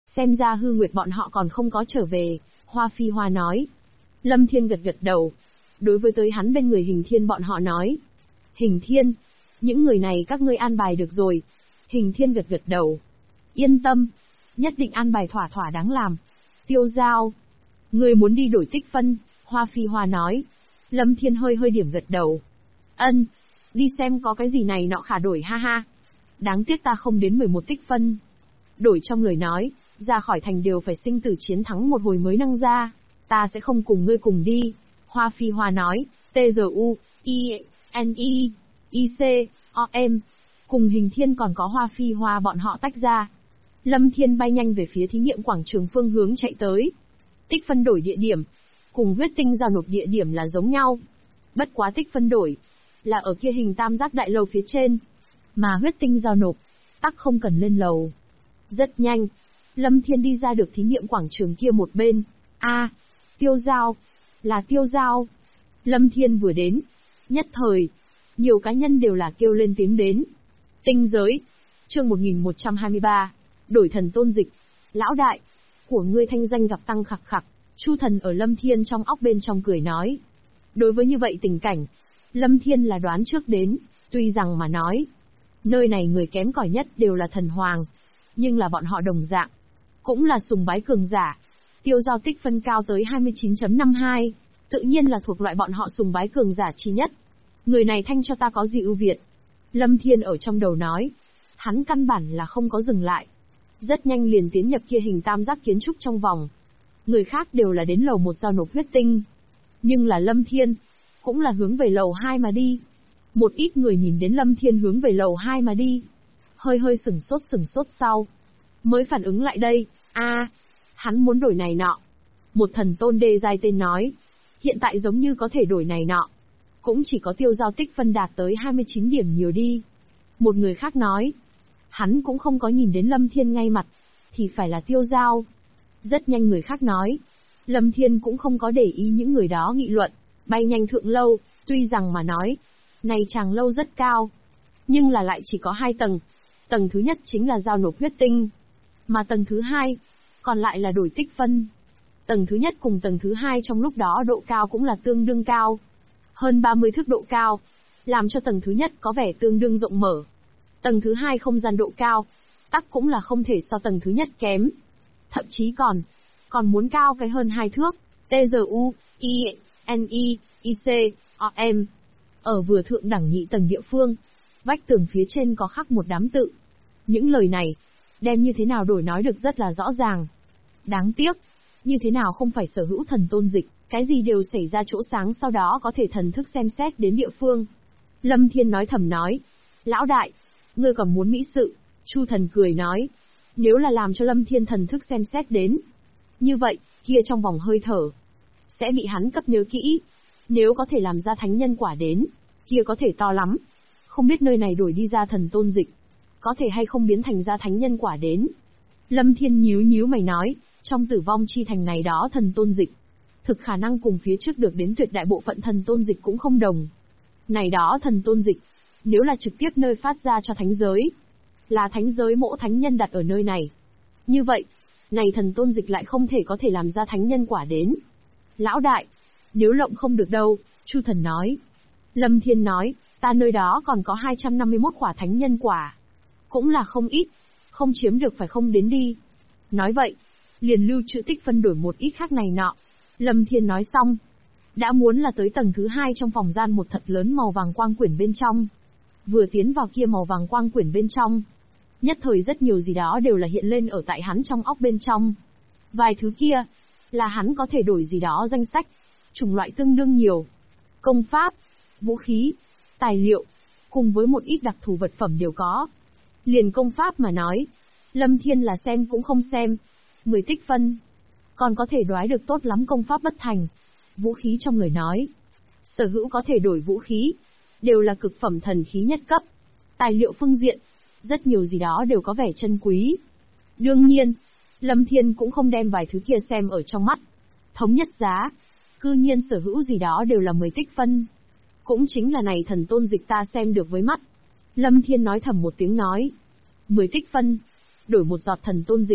Xem ra Hư Nguyệt bọn họ còn không có trở về, Hoa Phi Hoa nói. Lâm Thiên gật gật đầu. Đối với tới hắn bên người Hình Thiên bọn họ nói. Hình Thiên, những người này các ngươi an bài được rồi. Hình Thiên gật gật đầu. Yên tâm, nhất định an bài thỏa thỏa đáng làm. Tiêu Giao, ngươi muốn đi đổi tích phân, Hoa Phi Hoa nói. Lâm Thiên hơi hơi điểm gật đầu. Ân, đi xem có cái gì này nọ khả đổi ha ha. Đáng tiếc ta không đến 11 tích phân. Đổi trong lời nói, ra khỏi thành đều phải sinh tử chiến thắng một hồi mới năng ra. Ta sẽ không cùng ngươi cùng đi. Hoa Phi Hoa nói, T-G-U, I-N-I, I-C, O-M. Cùng Hình Thiên còn có Hoa Phi Hoa bọn họ tách ra. Lâm Thiên bay nhanh về phía thí nghiệm quảng trường phương hướng chạy tới. Tích phân đổi địa điểm, cùng huyết tinh giao nộp địa điểm là giống nhau. Bất quá tích phân đổi, là ở kia hình tam giác đại lầu phía trên. Mà huyết tinh giao nộp, tắc không cần lên lầu. Rất nhanh, Lâm Thiên đi ra được thí nghiệm quảng trường kia một bên. Tiêu Giao, là Tiêu Giao. Lâm Thiên vừa đến, nhất thời, nhiều cá nhân đều là kêu lên tiếng đến. Tinh giới, chương 1123, đổi thần tôn dịch. Lão đại, của ngươi thanh danh gặp tăng khặc khặc. Chu Thần ở Lâm Thiên trong óc bên trong cười nói. Đối với như vậy tình cảnh, Lâm Thiên là đoán trước đến, tuy rằng mà nói, nơi này người kém cỏi nhất đều là thần hoàng, nhưng là bọn họ đồng dạng, cũng là sùng bái cường giả. Tiêu Giao tích phân cao tới 29.52, tự nhiên là thuộc loại bọn họ sùng bái cường giả chi nhất. Người này thanh cho ta có gì ưu việt? Lâm Thiên ở trong đầu nói. Hắn căn bản là không có dừng lại. Rất nhanh liền tiến nhập kia hình tam giác kiến trúc trong vòng. Người khác đều là đến lầu 1 giao nộp huyết tinh. Nhưng là Lâm Thiên, cũng là hướng về lầu 2 mà đi. Một ít người nhìn đến Lâm Thiên hướng về lầu 2 mà đi. Hơi hơi sửng sốt sau. Mới phản ứng lại đây, hắn muốn đổi này nọ. Một thần tôn đê giai tên nói. Hiện tại giống như có thể đổi này nọ. Cũng chỉ có Tiêu Giao tích phân đạt tới 29 điểm nhiều đi. Một người khác nói. Hắn cũng không có nhìn đến Lâm Thiên ngay mặt. Thì phải là Tiêu Giao. Rất nhanh người khác nói. Lâm Thiên cũng không có để ý những người đó nghị luận. Bay nhanh thượng lâu, tuy rằng mà nói. Này chàng lâu rất cao. Nhưng là lại chỉ có 2 tầng. Tầng thứ nhất chính là giao nộp huyết tinh. Mà tầng thứ 2, còn lại là đổi tích phân. Tầng thứ nhất cùng tầng thứ 2 trong lúc đó độ cao cũng là tương đương cao. Hơn 30 thước độ cao, làm cho tầng thứ nhất có vẻ tương đương rộng mở. Tầng thứ 2 không gian độ cao, tắc cũng là không thể so tầng thứ nhất kém. Thậm chí còn muốn cao cái hơn 2 thước. T-G-U, I-N-I, I-C, O-M. Ở vừa thượng đẳng nhị tầng địa phương, vách tường phía trên có khắc một đám tự. Những lời này, đem như thế nào đổi nói được rất là rõ ràng. Đáng tiếc, như thế nào không phải sở hữu thần tôn dịch, cái gì đều xảy ra chỗ sáng sau đó có thể thần thức xem xét đến địa phương. Lâm Thiên nói thầm nói, lão đại, ngươi còn muốn mỹ sự, Chu Thần cười nói, nếu là làm cho Lâm Thiên thần thức xem xét đến. Như vậy, kia trong vòng hơi thở, sẽ bị hắn cấp nhớ kỹ. Nếu có thể làm ra thánh nhân quả đến, kia có thể to lắm. Không biết nơi này đổi đi ra thần tôn dịch, có thể hay không biến thành ra thánh nhân quả đến. Lâm Thiên nhíu mày nói, trong tử vong chi thành này đó thần tôn dịch, thực khả năng cùng phía trước được đến tuyệt đại bộ phận thần tôn dịch cũng không đồng. Này đó thần tôn dịch, nếu là trực tiếp nơi phát ra cho thánh giới, là thánh giới mỗ thánh nhân đặt ở nơi này. Như vậy, này thần tôn dịch lại không thể có thể làm ra thánh nhân quả đến. Lão đại, nếu lộng không được đâu, Chu Thần nói. Lâm Thiên nói, ta nơi đó còn có 251 quả thánh nhân quả. Cũng là không ít, không chiếm được phải không đến đi. Nói vậy, liền lưu trữ tích phân đổi một ít khác này nọ. Lâm Thiên nói xong, đã muốn là tới tầng thứ 2 trong phòng gian một thật lớn màu vàng quang quyển bên trong. Vừa tiến vào kia màu vàng quang quyển bên trong, nhất thời rất nhiều gì đó đều là hiện lên ở tại hắn trong óc bên trong. Vài thứ kia, là hắn có thể đổi gì đó danh sách, chủng loại tương đương nhiều. Công pháp, vũ khí, tài liệu, cùng với một ít đặc thù vật phẩm đều có. Liền công pháp mà nói, Lâm Thiên là xem cũng không xem. 10 tích phân. Còn có thể đoái được tốt lắm công pháp bất thành. Vũ khí trong lời nói, sở hữu có thể đổi vũ khí, đều là cực phẩm thần khí nhất cấp. Tài liệu phương diện, rất nhiều gì đó đều có vẻ chân quý. Đương nhiên, Lâm Thiên cũng không đem vài thứ kia xem ở trong mắt. Thống nhất giá, cư nhiên sở hữu gì đó đều là 10 tích phân. Cũng chính là này thần tôn dịch ta xem được với mắt. Lâm Thiên nói thầm một tiếng nói, 10 tích phân, đổi một giọt thần tôn dịch,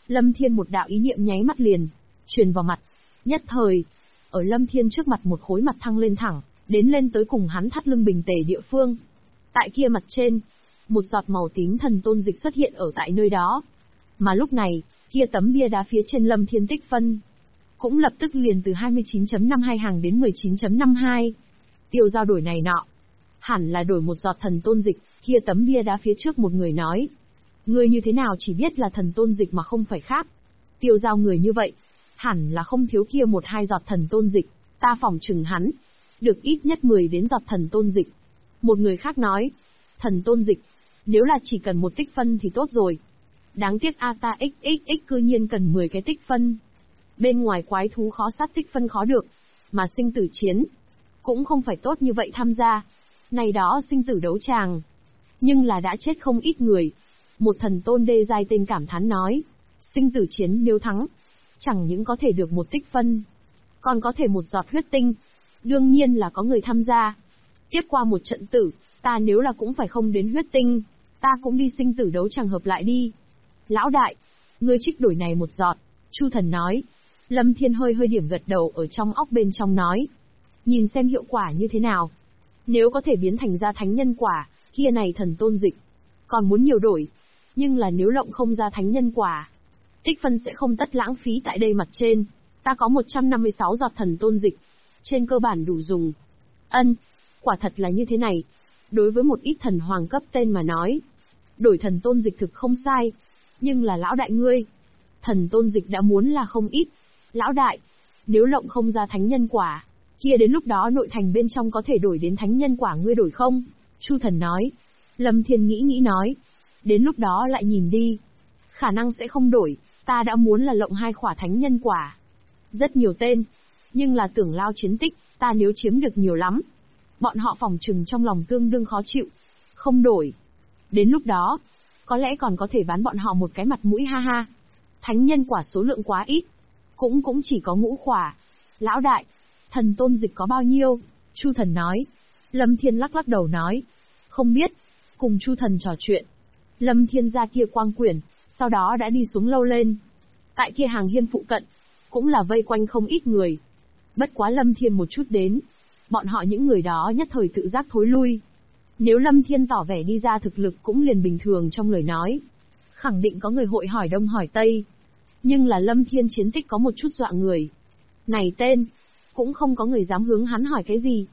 Lâm Thiên một đạo ý niệm nháy mắt liền truyền vào mặt. Nhất thời, ở Lâm Thiên trước mặt một khối mặt thăng lên thẳng, đến lên tới cùng hắn thắt lưng bình tề địa phương. Tại kia mặt trên, một giọt màu tím thần tôn dịch xuất hiện ở tại nơi đó. Mà lúc này, kia tấm bia đá phía trên Lâm Thiên tích phân cũng lập tức liền từ 29.52 hàng đến 19.52. Tiêu giao đổi này nọ, hẳn là đổi một giọt thần tôn dịch. Kia tấm bia đá phía trước một người nói, người như thế nào chỉ biết là thần tôn dịch mà không phải khác. Tiêu giao người như vậy, hẳn là không thiếu kia một hai giọt thần tôn dịch, ta phỏng chừng hắn được ít nhất 10 đến giọt thần tôn dịch. Một người khác nói, thần tôn dịch, nếu là chỉ cần một tích phân thì tốt rồi. Đáng tiếc ta xxx cư nhiên cần 10 cái tích phân. Bên ngoài quái thú khó sát tích phân khó được, mà sinh tử chiến cũng không phải tốt như vậy tham gia. Này đó sinh tử đấu tràng, nhưng là đã chết không ít người. Một thần tôn đê giai tên cảm thán nói, sinh tử chiến nếu thắng, chẳng những có thể được một tích phân, còn có thể một giọt huyết tinh. Đương nhiên là có người tham gia. Tiếp qua một trận tử, ta nếu là cũng phải không đến huyết tinh, ta cũng đi sinh tử đấu tràng hợp lại đi. Lão đại, ngươi trích đổi này một giọt, Chu Thần nói. Lâm Thiên hơi hơi điểm gật đầu ở trong óc bên trong nói, nhìn xem hiệu quả như thế nào. Nếu có thể biến thành ra thánh nhân quả, kia này thần tôn dịch còn muốn nhiều đổi. Nhưng là nếu lộng không ra thánh nhân quả, tích phân sẽ không tất lãng phí tại đây mặt trên. Ta có 156 giọt thần tôn dịch, trên cơ bản đủ dùng. Ân, quả thật là như thế này. Đối với một ít thần hoàng cấp tên mà nói, đổi thần tôn dịch thực không sai. Nhưng là lão đại ngươi, thần tôn dịch đã muốn là không ít. Lão đại, nếu lộng không ra thánh nhân quả, kia đến lúc đó nội thành bên trong có thể đổi đến thánh nhân quả ngươi đổi không? Chu Thần nói. Lâm Thiên nghĩ nói, đến lúc đó lại nhìn đi. Khả năng sẽ không đổi, ta đã muốn là lộng 2 khỏa thánh nhân quả. Rất nhiều tên, nhưng là tưởng lao chiến tích, ta nếu chiếm được nhiều lắm. Bọn họ phỏng chừng trong lòng tương đương khó chịu. Không đổi. Đến lúc đó, có lẽ còn có thể bán bọn họ một cái mặt mũi ha ha. Thánh nhân quả số lượng quá ít, cũng chỉ có 5 khỏa. Lão đại, thần tôn dịch có bao nhiêu? Chu Thần nói. Lâm Thiên lắc đầu nói, không biết. Cùng Chu Thần trò chuyện, Lâm Thiên ra kia quang quyển, sau đó đã đi xuống lâu lên. Tại kia hàng hiên phụ cận, cũng là vây quanh không ít người. Bất quá Lâm Thiên một chút đến, bọn họ những người đó nhất thời tự giác thối lui. Nếu Lâm Thiên tỏ vẻ đi ra thực lực cũng liền bình thường trong lời nói, khẳng định có người hội hỏi đông hỏi tây. Nhưng là Lâm Thiên chiến tích có một chút dọa người. Này tên, cũng không có người dám hướng hắn hỏi cái gì.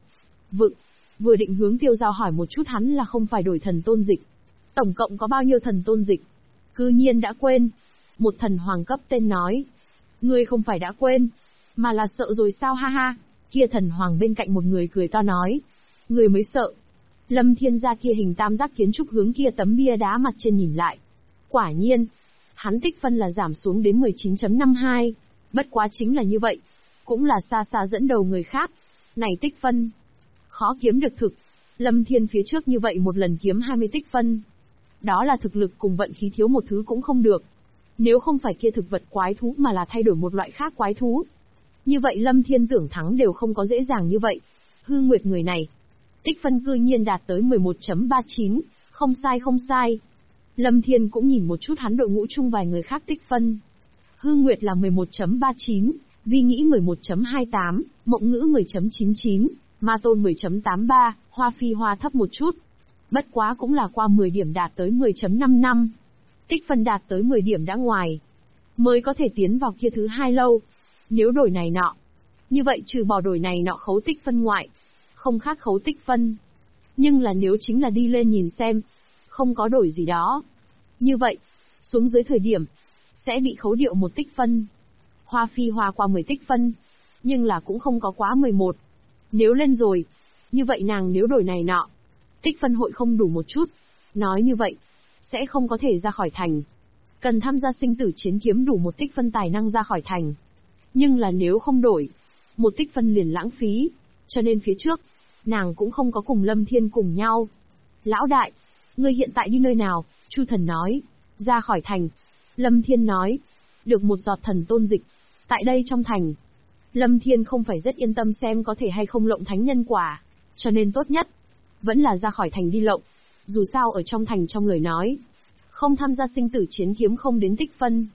Vừa định hướng Tiêu Giao hỏi một chút hắn là không phải đổi thần tôn dịch. Tổng cộng có bao nhiêu thần tôn dịch? Cư nhiên đã quên. Một thần hoàng cấp tên nói. Ngươi không phải đã quên, mà là sợ rồi sao ha ha. Kia thần hoàng bên cạnh một người cười to nói. Người mới sợ. Lâm Thiên ra kia hình tam giác kiến trúc hướng kia tấm bia đá mặt trên nhìn lại. Quả nhiên, hắn tích phân là giảm xuống đến 19.52. Bất quá chính là như vậy, cũng là xa xa dẫn đầu người khác. Này tích phân, khó kiếm được thực. Lâm Thiên phía trước như vậy một lần kiếm 20 tích phân. Đó là thực lực cùng vận khí thiếu một thứ cũng không được. Nếu không phải kia thực vật quái thú mà là thay đổi một loại khác quái thú, như vậy Lâm Thiên tưởng thắng đều không có dễ dàng như vậy. Hư Nguyệt người này, tích phân cư nhiên đạt tới 11.39, không sai. Lâm Thiên cũng nhìn một chút hắn đội ngũ chung vài người khác tích phân. Hư Nguyệt là 11.39, Vi Nghĩ 11.28, Mộng Ngữ 10.99, Ma Tôn 10.83, Hoa Phi Hoa thấp một chút. Bất quá cũng là qua 10 điểm đạt tới 10.55. Tích phân đạt tới 10 điểm đã ngoài, mới có thể tiến vào kia thứ 2 lâu. Nếu đổi này nọ, như vậy trừ bỏ đổi này nọ khấu tích phân ngoại, không khác khấu tích phân. Nhưng là nếu chính là đi lên nhìn xem, không có đổi gì đó, như vậy, xuống dưới thời điểm, sẽ bị khấu điệu một tích phân. Hoa Phi Hoa qua 10 tích phân, nhưng là cũng không có quá 11. Nếu lên rồi, như vậy nàng nếu đổi này nọ, tích phân hội không đủ một chút. Nói như vậy, sẽ không có thể ra khỏi thành. Cần tham gia sinh tử chiến kiếm đủ một tích phân tài năng ra khỏi thành. Nhưng là nếu không đổi, một tích phân liền lãng phí. Cho nên phía trước, nàng cũng không có cùng Lâm Thiên cùng nhau. Lão đại, ngươi hiện tại đi nơi nào? Chu Thần nói. Ra khỏi thành. Lâm Thiên nói. Được một giọt thần tôn dịch. Tại đây trong thành. Lâm Thiên không phải rất yên tâm xem có thể hay không lộng thánh nhân quả. Cho nên tốt nhất, vẫn là ra khỏi thành đi lộng. Dù sao ở trong thành trong lời nói, không tham gia sinh tử chiến kiếm không đến tích phân,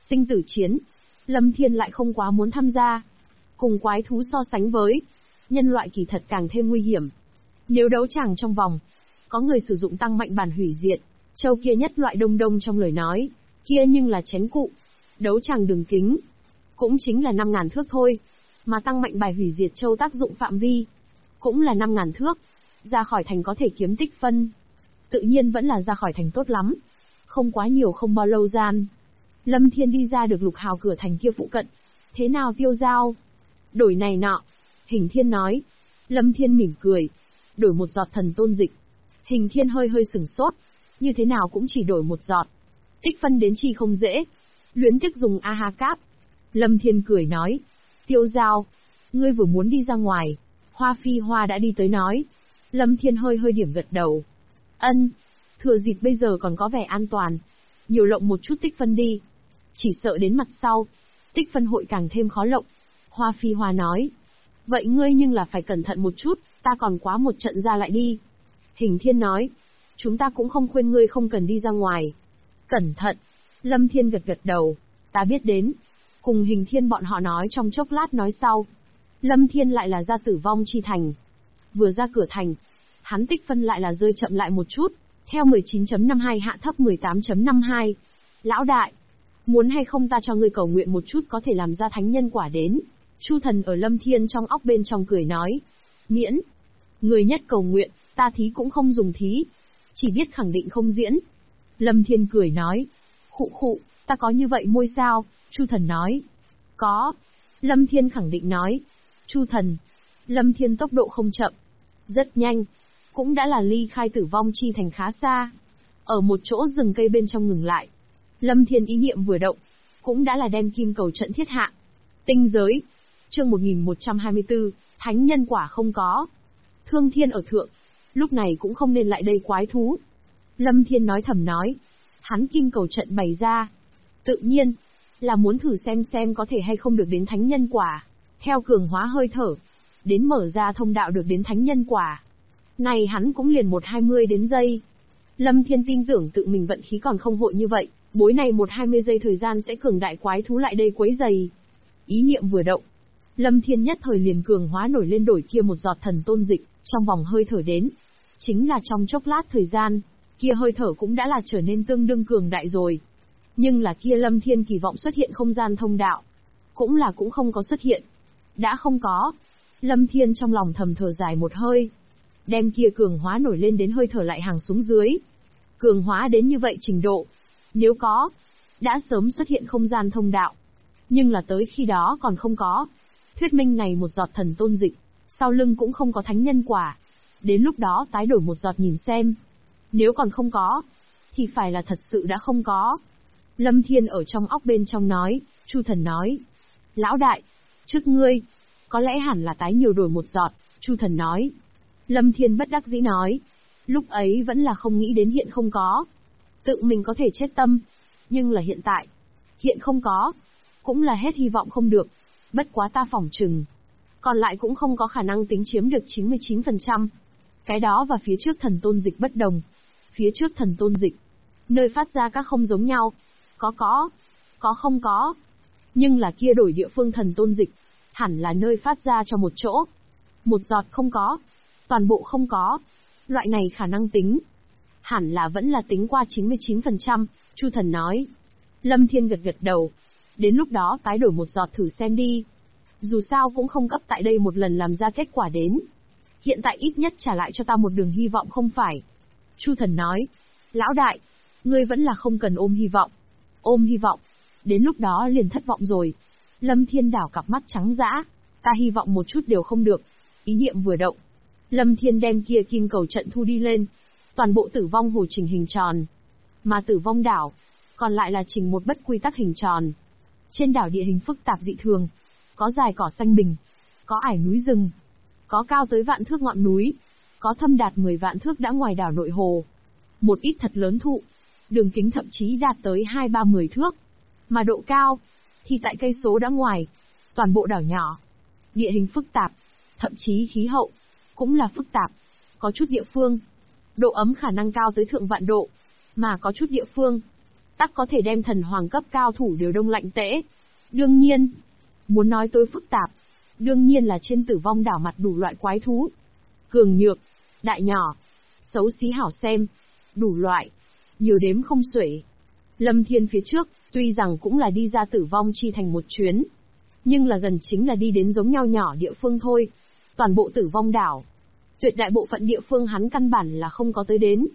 Sinh tử chiến. Lâm Thiên lại không quá muốn tham gia. Cùng quái thú so sánh với, nhân loại kỳ thật càng thêm nguy hiểm. Nếu đấu tràng trong vòng, có người sử dụng tăng mạnh bản hủy diệt, châu kia nhất loại đông đông trong lời nói, kia nhưng là chén cụ. Đấu tràng đường kính, cũng chính là 5.000 thước thôi, mà tăng mạnh bài hủy diệt châu tác dụng phạm vi, cũng là 5.000 thước. Ra khỏi thành có thể kiếm tích phân. Tự nhiên vẫn là ra khỏi thành tốt lắm. Không quá nhiều không bao lâu gian, Lâm Thiên đi ra được Lục Hào cửa thành kia phụ cận. Thế nào Tiêu Giao? Đổi này nọ. Hình Thiên nói. Lâm Thiên mỉm cười. Đổi một giọt thần tôn dịch. Hình Thiên hơi hơi sửng sốt. Như thế nào cũng chỉ đổi một giọt. Tích phân đến chi không dễ. Luyến tiếc dùng AHA cáp. Lâm Thiên cười nói. Tiêu Giao, ngươi vừa muốn đi ra ngoài. Hoa Phi Hoa đã đi tới nói. Lâm Thiên hơi hơi điểm gật đầu. Ân, thừa dịp bây giờ còn có vẻ an toàn. Nhiều lộng một chút tích phân đi. Chỉ sợ đến mặt sau, tích phân hội càng thêm khó lộng. Hoa Phi Hoa nói. Vậy ngươi nhưng là phải cẩn thận một chút, ta còn quá một trận ra lại đi. Hình Thiên nói. Chúng ta cũng không khuyên ngươi không cần đi ra ngoài. Cẩn thận. Lâm Thiên gật gật đầu. Ta biết đến. Cùng Hình Thiên bọn họ nói trong chốc lát nói sau. Lâm Thiên lại là ra Tử Vong Chi Thành. Vừa ra cửa thành, hắn tích phân lại là rơi chậm lại một chút, theo 19.52 hạ thấp 18.52. Lão đại, muốn hay không ta cho ngươi cầu nguyện một chút có thể làm ra thánh nhân quả đến. Chu Thần ở Lâm Thiên trong óc bên trong cười nói. Miễn. Người nhất cầu nguyện, ta thí cũng không dùng thí. Chỉ biết khẳng định không diễn. Lâm Thiên cười nói. Khụ khụ, ta có như vậy môi sao? Chu Thần nói. Có. Lâm Thiên khẳng định nói. Chu Thần. Lâm Thiên tốc độ không chậm. Rất nhanh. Cũng đã là ly khai Tử Vong Chi Thành khá xa. Ở một chỗ rừng cây bên trong ngừng lại. Lâm Thiên ý niệm vừa động. Cũng đã là đem kim cầu trận thiết hạ. Tinh giới. Chương 1124, Thánh nhân quả không có. Thương Thiên ở thượng. Lúc này cũng không nên lại đây quái thú. Lâm Thiên nói thầm nói. Hắn kim cầu trận bày ra. Tự nhiên, là muốn thử xem có thể hay không được đến thánh nhân quả. Theo cường hóa hơi thở, đến mở ra thông đạo được đến thánh nhân quả. Này hắn cũng liền 1-20 đến giây. Lâm Thiên tin tưởng tự mình vận khí còn không hội như vậy, bối này 1-20 giây thời gian sẽ cường đại quái thú lại đây quấy giày. Ý niệm vừa động, Lâm Thiên nhất thời liền cường hóa nổi lên đổi kia một giọt thần tôn dịch, trong vòng hơi thở đến. Chính là trong chốc lát thời gian, kia hơi thở cũng đã là trở nên tương đương cường đại rồi. Nhưng là kia Lâm Thiên kỳ vọng xuất hiện không gian thông đạo. Cũng không có xuất hiện. Đã không có. Lâm Thiên trong lòng thầm thở dài một hơi. Đem kia cường hóa nổi lên đến hơi thở lại hàng xuống dưới. Cường hóa đến như vậy trình độ. Nếu có, đã sớm xuất hiện không gian thông đạo. Nhưng là tới khi đó còn không có. Thuyết minh này một giọt thần tôn dịch, sau lưng cũng không có thánh nhân quả. Đến lúc đó tái đổi một giọt nhìn xem. Nếu còn không có, thì phải là thật sự đã không có. Lâm Thiên ở trong óc bên trong nói, Chu Thần nói. Lão đại, trước ngươi, có lẽ hẳn là tái nhiều đổi một giọt, Chu Thần nói. Lâm Thiên bất đắc dĩ nói. Lúc ấy vẫn là không nghĩ đến hiện không có. Tự mình có thể chết tâm. Nhưng là hiện tại, hiện không có. Cũng là hết hy vọng không được. Bất quá ta phỏng chừng. Còn lại cũng không có khả năng tính chiếm được 99%. Cái đó và phía trước thần tôn dịch bất đồng. Phía trước thần tôn dịch, nơi phát ra các không giống nhau. Có không có. Nhưng là kia đổi địa phương thần tôn dịch, hẳn là nơi phát ra cho một chỗ. Một giọt không có. Toàn bộ không có. Loại này khả năng tính. Hẳn là vẫn là tính qua 99%, Chu Thần nói. Lâm Thiên gật gật đầu. Đến lúc đó tái đổi một giọt thử xem đi. Dù sao cũng không cấp tại đây một lần làm ra kết quả đến. Hiện tại ít nhất trả lại cho ta một đường hy vọng không phải. Chu Thần nói. Lão đại, ngươi vẫn là không cần ôm hy vọng. Ôm hy vọng. Đến lúc đó liền thất vọng rồi. Lâm Thiên đảo cặp mắt trắng dã. Ta hy vọng một chút đều không được. Ý niệm vừa động. Lâm Thiên đem kia kim cầu trận thu đi lên. Toàn bộ Tử Vong hồ trình hình tròn. Mà Tử Vong đảo, còn lại là trình một bất quy tắc hình tròn. Trên đảo địa hình phức tạp dị thường. Có dài cỏ xanh bình. Có ải núi rừng. Có cao tới vạn thước ngọn núi. Có thâm đạt 10 vạn thước đã ngoài đảo nội hồ. Một ít thật lớn thụ. Đường kính thậm chí đạt tới 2-3-10 thước. Mà độ cao, thì tại cây số đã ngoài. Toàn bộ đảo nhỏ. Địa hình phức tạp. Thậm chí khí hậu, cũng là phức tạp. Có chút địa phương, độ ấm khả năng cao tới thượng vạn độ. Mà có chút địa phương, tắc có thể đem thần hoàng cấp cao thủ đều đông lạnh tễ. Đương nhiên, muốn nói tối phức tạp, đương nhiên là trên Tử Vong đảo mặt đủ loại quái thú. Cường nhược, đại nhỏ, xấu xí hảo xem, đủ loại, nhiều đếm không xuể. Lâm Thiên phía trước, tuy rằng cũng là đi ra Tử Vong chi thành một chuyến, nhưng là gần chính là đi đến giống nhau nhỏ địa phương thôi. Toàn bộ Tử Vong đảo, tuyệt đại bộ phận địa phương hắn căn bản là không có tới đến.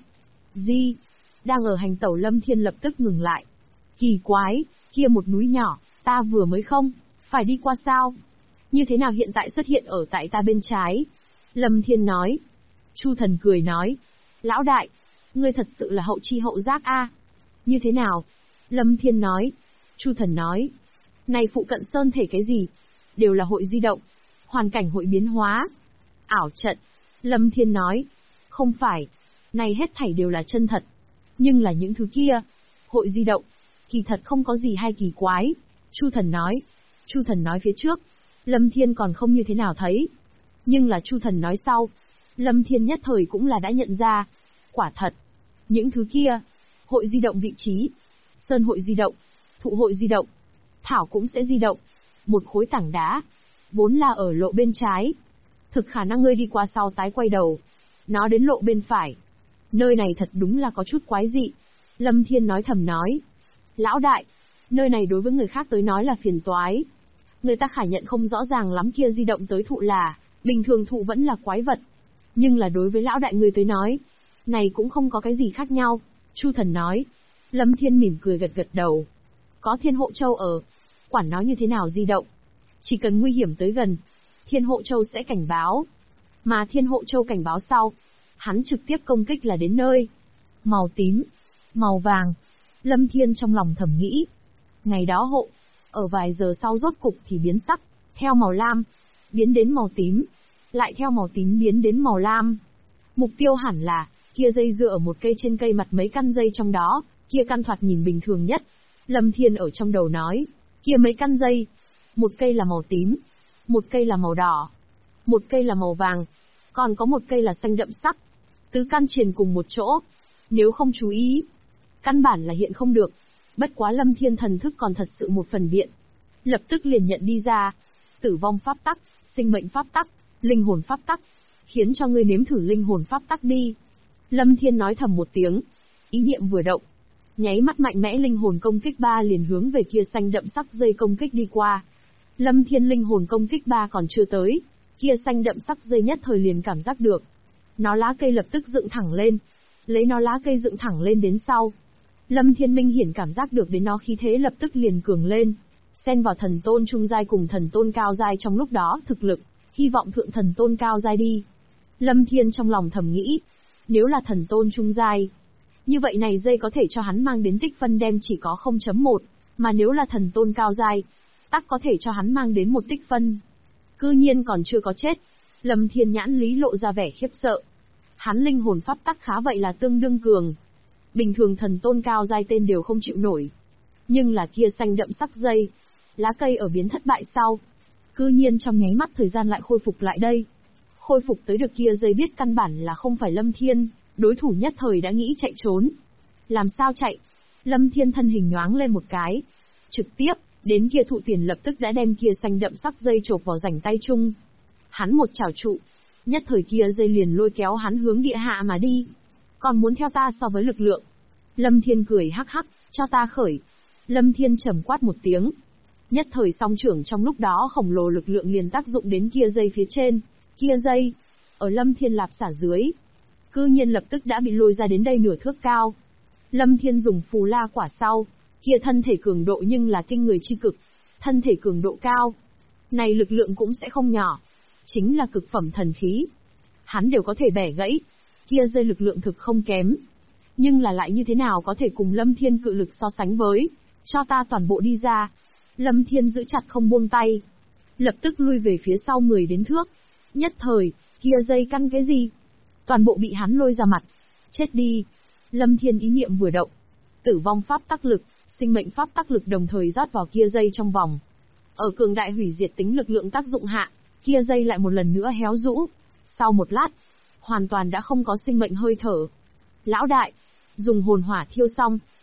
Đang ở hành tẩu Lâm Thiên lập tức ngừng lại. Kỳ quái, kia một núi nhỏ, ta vừa mới không, phải đi qua sao? Như thế nào hiện tại xuất hiện ở tại ta bên trái? Lâm Thiên nói. Chu Thần cười nói. Lão đại, ngươi thật sự là hậu chi hậu giác a. Như thế nào? Lâm Thiên nói. Chu Thần nói. Này phụ cận sơn thể cái gì? Đều là hội di động. Hoàn cảnh hội biến hóa. Ảo trận. Lâm Thiên nói. Không phải. Này hết thảy đều là chân thật. Nhưng là những thứ kia. Hội di động. Kỳ thật không có gì hay kỳ quái. Chu Thần nói. Chu Thần nói phía trước. Lâm Thiên còn không như thế nào thấy. Nhưng là Chu Thần nói sau. Lâm Thiên nhất thời cũng là đã nhận ra. Quả thật. Những thứ kia. Hội di động vị trí. Sơn hội di động. Thụ hội di động. Thảo cũng sẽ di động. Một khối tảng đá. Vốn là ở lộ bên trái. Thực khả năng ngươi đi qua sau tái quay đầu. Nó đến lộ bên phải. Nơi này thật đúng là có chút quái dị. Lâm Thiên nói thầm nói. Lão đại. Nơi này đối với người khác tới nói là phiền toái. Người ta khả nhận không rõ ràng lắm kia di động tới thụ là, bình thường thụ vẫn là quái vật. Nhưng là đối với lão đại người tới nói, này cũng không có cái gì khác nhau. Chu Thần nói. Lâm Thiên mỉm cười gật gật đầu. Có Thiên Hộ Châu ở. Quản nó như thế nào di động. Chỉ cần nguy hiểm tới gần, Thiên Hộ Châu sẽ cảnh báo. Mà Thiên Hộ Châu cảnh báo sau, hắn trực tiếp công kích là đến nơi. Màu tím, màu vàng. Lâm Thiên trong lòng thầm nghĩ. Ngày đó hộ, ở vài giờ sau rốt cục thì biến sắc, theo màu lam, biến đến màu tím, lại theo màu tím biến đến màu lam. Mục tiêu hẳn là, kia dây dựa ở một cây trên cây mặt mấy căn dây trong đó, kia căn thoạt nhìn bình thường nhất. Lâm Thiên ở trong đầu nói, kia mấy căn dây, một cây là màu tím, một cây là màu đỏ, một cây là màu vàng, còn có một cây là xanh đậm sắc. Tứ căn triền cùng một chỗ, nếu không chú ý, căn bản là hiện không được. Bất quá Lâm Thiên thần thức còn thật sự một phần biện. Lập tức liền nhận đi ra. Tử vong pháp tắc, sinh mệnh pháp tắc, linh hồn pháp tắc. Khiến cho ngươi nếm thử linh hồn pháp tắc đi. Lâm Thiên nói thầm một tiếng. Ý niệm vừa động. Nháy mắt mạnh mẽ linh hồn công kích 3 liền hướng về kia xanh đậm sắc dây công kích đi qua. Lâm Thiên linh hồn công kích 3 còn chưa tới. Kia xanh đậm sắc dây nhất thời liền cảm giác được. Nó lá cây lập tức dựng thẳng lên. Lấy nó lá cây dựng thẳng lên đến sau. Lâm Thiên minh hiển cảm giác được đến nó khí thế lập tức liền cường lên. Xen vào thần tôn trung giai cùng thần tôn cao giai trong lúc đó thực lực, hy vọng thượng thần tôn cao giai đi. Lâm Thiên trong lòng thầm nghĩ, nếu là thần tôn trung giai, như vậy này dây có thể cho hắn mang đến tích phân đem chỉ có 0.1, mà nếu là thần tôn cao giai, tắc có thể cho hắn mang đến một tích phân. Cư nhiên còn chưa có chết. Lâm Thiên nhãn lý lộ ra vẻ khiếp sợ. Hắn linh hồn pháp tắc khá vậy là tương đương cường. Bình thường thần tôn cao giai tên đều không chịu nổi. Nhưng là kia xanh đậm sắc dây, lá cây ở biến thất bại sau. Cư nhiên trong nháy mắt thời gian lại khôi phục lại đây. Khôi phục tới được kia dây biết căn bản là không phải Lâm Thiên, đối thủ nhất thời đã nghĩ chạy trốn. Làm sao chạy? Lâm Thiên thân hình nhoáng lên một cái. Trực tiếp, đến kia thụ tiền lập tức đã đem kia xanh đậm sắc dây chộp vào rảnh tay chung. Hắn một chảo trụ. Nhất thời kia dây liền lôi kéo hắn hướng địa hạ mà đi. Còn muốn theo ta so với lực lượng. Lâm Thiên cười hắc hắc, cho ta khởi. Lâm Thiên trầm quát một tiếng. Nhất thời song trưởng trong lúc đó khổng lồ lực lượng liền tác dụng đến kia dây phía trên. Kia dây, ở Lâm Thiên lạp xả dưới. Cư nhiên lập tức đã bị lôi ra đến đây nửa thước cao. Lâm Thiên dùng phù la quả sau. Kia thân thể cường độ nhưng là kinh người chi cực. Thân thể cường độ cao. Này lực lượng cũng sẽ không nhỏ. Chính là cực phẩm thần khí. Hắn đều có thể bẻ gãy. Kia dây lực lượng thực không kém. Nhưng là lại như thế nào có thể cùng Lâm Thiên cự lực so sánh với. Cho ta toàn bộ đi ra. Lâm Thiên giữ chặt không buông tay. Lập tức lui về phía sau 10 đến thước. Nhất thời, kia dây căn cái gì? Toàn bộ bị hắn lôi ra mặt. Chết đi. Lâm Thiên ý niệm vừa động. Tử vong pháp tắc lực, sinh mệnh pháp tắc lực đồng thời rót vào kia dây trong vòng. Ở cường đại hủy diệt tính lực lượng tác dụng hạ, kia dây lại một lần nữa héo rũ. Sau một lát, hoàn toàn đã không có sinh mệnh hơi thở. Lão đại, dùng hồn hỏa thiêu xong,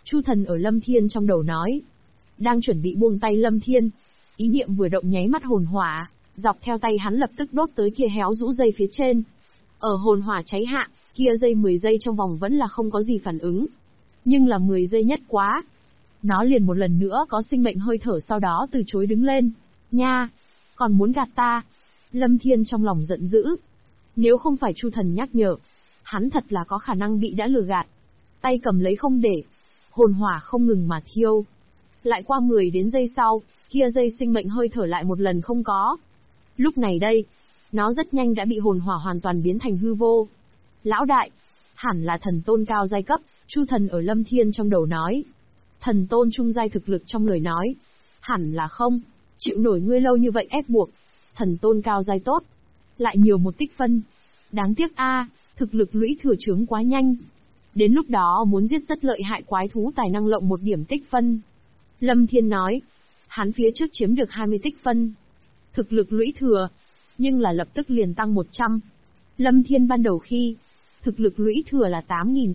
Chu Thần ở Lâm Thiên trong đầu nói. Đang chuẩn bị buông tay Lâm Thiên. Ý niệm vừa động nháy mắt hồn hỏa, dọc theo tay hắn lập tức đốt tới kia héo rũ dây phía trên. Ở hồn hỏa cháy hạ, kia dây 10 giây trong vòng vẫn là không có gì phản ứng. Nhưng là 10 giây nhất quá. Nó liền một lần nữa có sinh mệnh hơi thở, sau đó từ chối đứng lên. Nha! Còn muốn gạt ta? Lâm Thiên trong lòng giận dữ. Nếu không phải Chu Thần nhắc nhở, hắn thật là có khả năng bị đã lừa gạt. Tay cầm lấy không để. Hồn hỏa không ngừng mà thiêu. Lại qua 10 đến giây sau, kia dây sinh mệnh hơi thở lại một lần không có. Lúc này đây, nó rất nhanh đã bị hồn hỏa hoàn toàn biến thành hư vô. Lão đại, hẳn là thần tôn cao giai cấp, Chu Thần ở Lâm Thiên trong đầu nói. Thần tôn trung giai thực lực trong lời nói. Hẳn là không, chịu nổi ngươi lâu như vậy ép buộc. Thần tôn cao giai tốt, lại nhiều một tích phân. Đáng tiếc thực lực lũy thừa chướng quá nhanh. Đến lúc đó muốn giết rất lợi hại quái thú tài năng lộng một điểm tích phân. Lâm Thiên nói, hắn phía trước chiếm được 20 tích phân. Thực lực lũy thừa, nhưng là lập tức liền tăng 100. Lâm Thiên ban đầu khi, thực lực lũy thừa là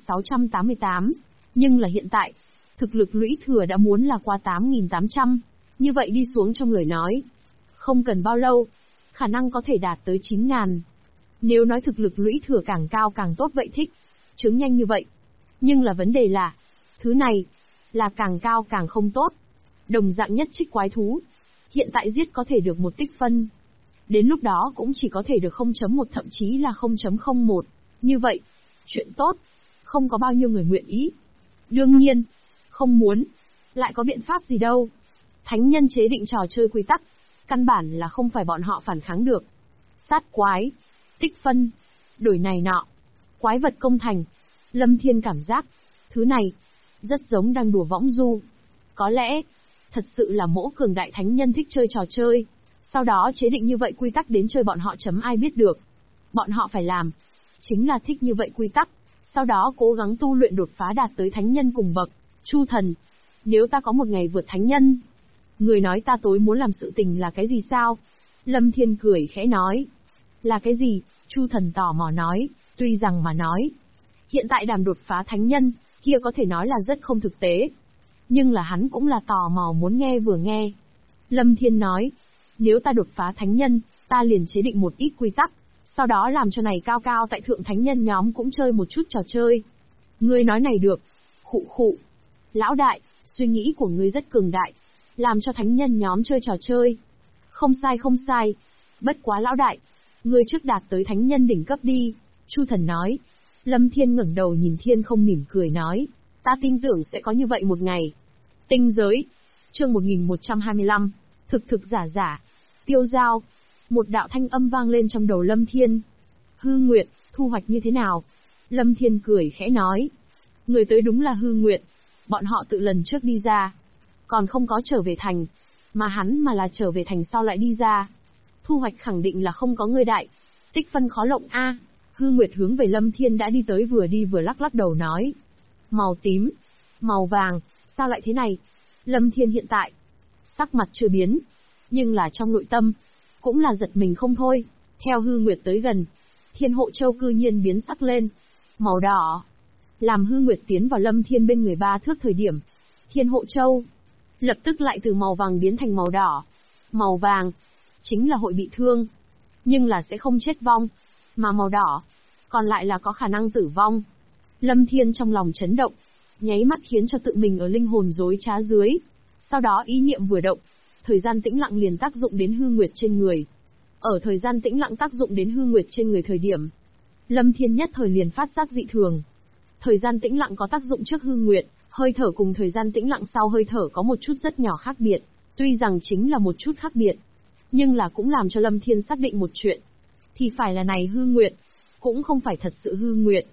8.688, nhưng là hiện tại, thực lực lũy thừa đã muốn là qua 8.800. Như vậy đi xuống trong lời nói, không cần bao lâu, khả năng có thể đạt tới 9.000. Nếu nói thực lực lũy thừa càng cao càng tốt vậy thích, chứng nhanh như vậy. Nhưng là vấn đề là, thứ này, là càng cao càng không tốt. Đồng dạng nhất trích quái thú, hiện tại giết có thể được một tích phân. Đến lúc đó cũng chỉ có thể được 0.1 thậm chí là 0.01. Như vậy, chuyện tốt, không có bao nhiêu người nguyện ý. Đương nhiên, không muốn, lại có biện pháp gì đâu. Thánh nhân chế định trò chơi quy tắc, căn bản là không phải bọn họ phản kháng được. Sát quái, tích phân, đổi này nọ, quái vật công thành. Lâm Thiên cảm giác, thứ này, rất giống đang đùa võng du. Có lẽ, thật sự là mỗ cường đại thánh nhân thích chơi trò chơi. Sau đó chế định như vậy quy tắc đến chơi bọn họ chấm ai biết được. Bọn họ phải làm, chính là thích như vậy quy tắc. Sau đó cố gắng tu luyện đột phá đạt tới thánh nhân cùng bậc. Chu Thần, nếu ta có một ngày vượt thánh nhân, người nói ta tối muốn làm sự tình là cái gì sao? Lâm Thiên cười khẽ nói. Là cái gì? Chu Thần tò mò nói, tuy rằng mà nói. Hiện tại đàm đột phá thánh nhân, kia có thể nói là rất không thực tế. Nhưng là hắn cũng là tò mò muốn nghe vừa nghe. Lâm Thiên nói, nếu ta đột phá thánh nhân, ta liền chế định một ít quy tắc. Sau đó làm cho này cao cao tại thượng thánh nhân nhóm cũng chơi một chút trò chơi. Ngươi nói này được. Khụ khụ. Lão đại, suy nghĩ của ngươi rất cường đại. Làm cho thánh nhân nhóm chơi trò chơi. Không sai không sai. Bất quá lão đại, ngươi trước đạt tới thánh nhân đỉnh cấp đi. Chu Thần nói. Lâm Thiên ngẩng đầu nhìn thiên không mỉm cười nói. Ta tin tưởng sẽ có như vậy một ngày. Tinh giới. Chương 1125. Thực thực giả giả. Tiêu giao. Một đạo thanh âm vang lên trong đầu Lâm Thiên. Hư Nguyệt, thu hoạch như thế nào? Lâm Thiên cười khẽ nói. Người tới đúng là Hư Nguyệt. Bọn họ tự lần trước đi ra. Còn không có trở về thành. Mà hắn mà là trở về thành sau lại đi ra. Thu hoạch khẳng định là không có người đại. Tích phân khó lộng a. Hư Nguyệt hướng về Lâm Thiên đã đi tới, vừa đi vừa lắc lắc đầu nói. Màu tím, màu vàng, sao lại thế này? Lâm Thiên hiện tại, sắc mặt chưa biến, nhưng là trong nội tâm, cũng là giật mình không thôi. Theo Hư Nguyệt tới gần, Thiên Hộ Châu cư nhiên biến sắc lên, màu đỏ. Làm Hư Nguyệt tiến vào Lâm Thiên bên người 3 thước thời điểm, Thiên Hộ Châu lập tức lại từ màu vàng biến thành màu đỏ. Màu vàng chính là hội bị thương, nhưng là sẽ không chết vong, mà màu đỏ còn lại là có khả năng tử vong. Lâm Thiên trong lòng chấn động, nháy mắt khiến cho tự mình ở linh hồn rối trá dưới. Sau đó ý niệm vừa động, thời gian tĩnh lặng liền tác dụng đến Hư Nguyệt trên người. Ở thời gian tĩnh lặng tác dụng đến Hư Nguyệt trên người thời điểm, Lâm Thiên nhất thời liền phát giác dị thường. Thời gian tĩnh lặng có tác dụng trước Hư Nguyệt, hơi thở cùng thời gian tĩnh lặng sau hơi thở có một chút rất nhỏ khác biệt. Tuy rằng chính là một chút khác biệt, nhưng là cũng làm cho Lâm Thiên xác định một chuyện. Thì phải là này Hư Nguyệt, cũng không phải thật sự Hư Nguyệt.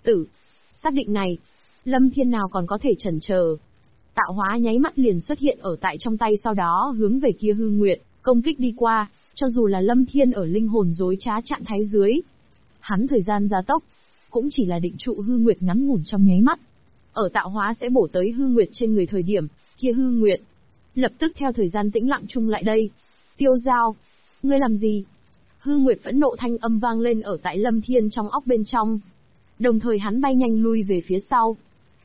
Xác định này, Lâm Thiên nào còn có thể chần chờ. Tạo hóa nháy mắt liền xuất hiện ở tại trong tay, sau đó hướng về kia Hư Nguyệt, công kích đi qua, cho dù là Lâm Thiên ở linh hồn rối trá trạng thái dưới. Hắn thời gian gia tốc, cũng chỉ là định trụ Hư Nguyệt ngắn ngủn trong nháy mắt. Ở tạo hóa sẽ bổ tới Hư Nguyệt trên người thời điểm, kia Hư Nguyệt lập tức theo thời gian tĩnh lặng chung lại đây. Tiêu Giao, ngươi làm gì? Hư Nguyệt phẫn nộ thanh âm vang lên ở tại Lâm Thiên trong óc bên trong. Đồng thời hắn bay nhanh lui về phía sau.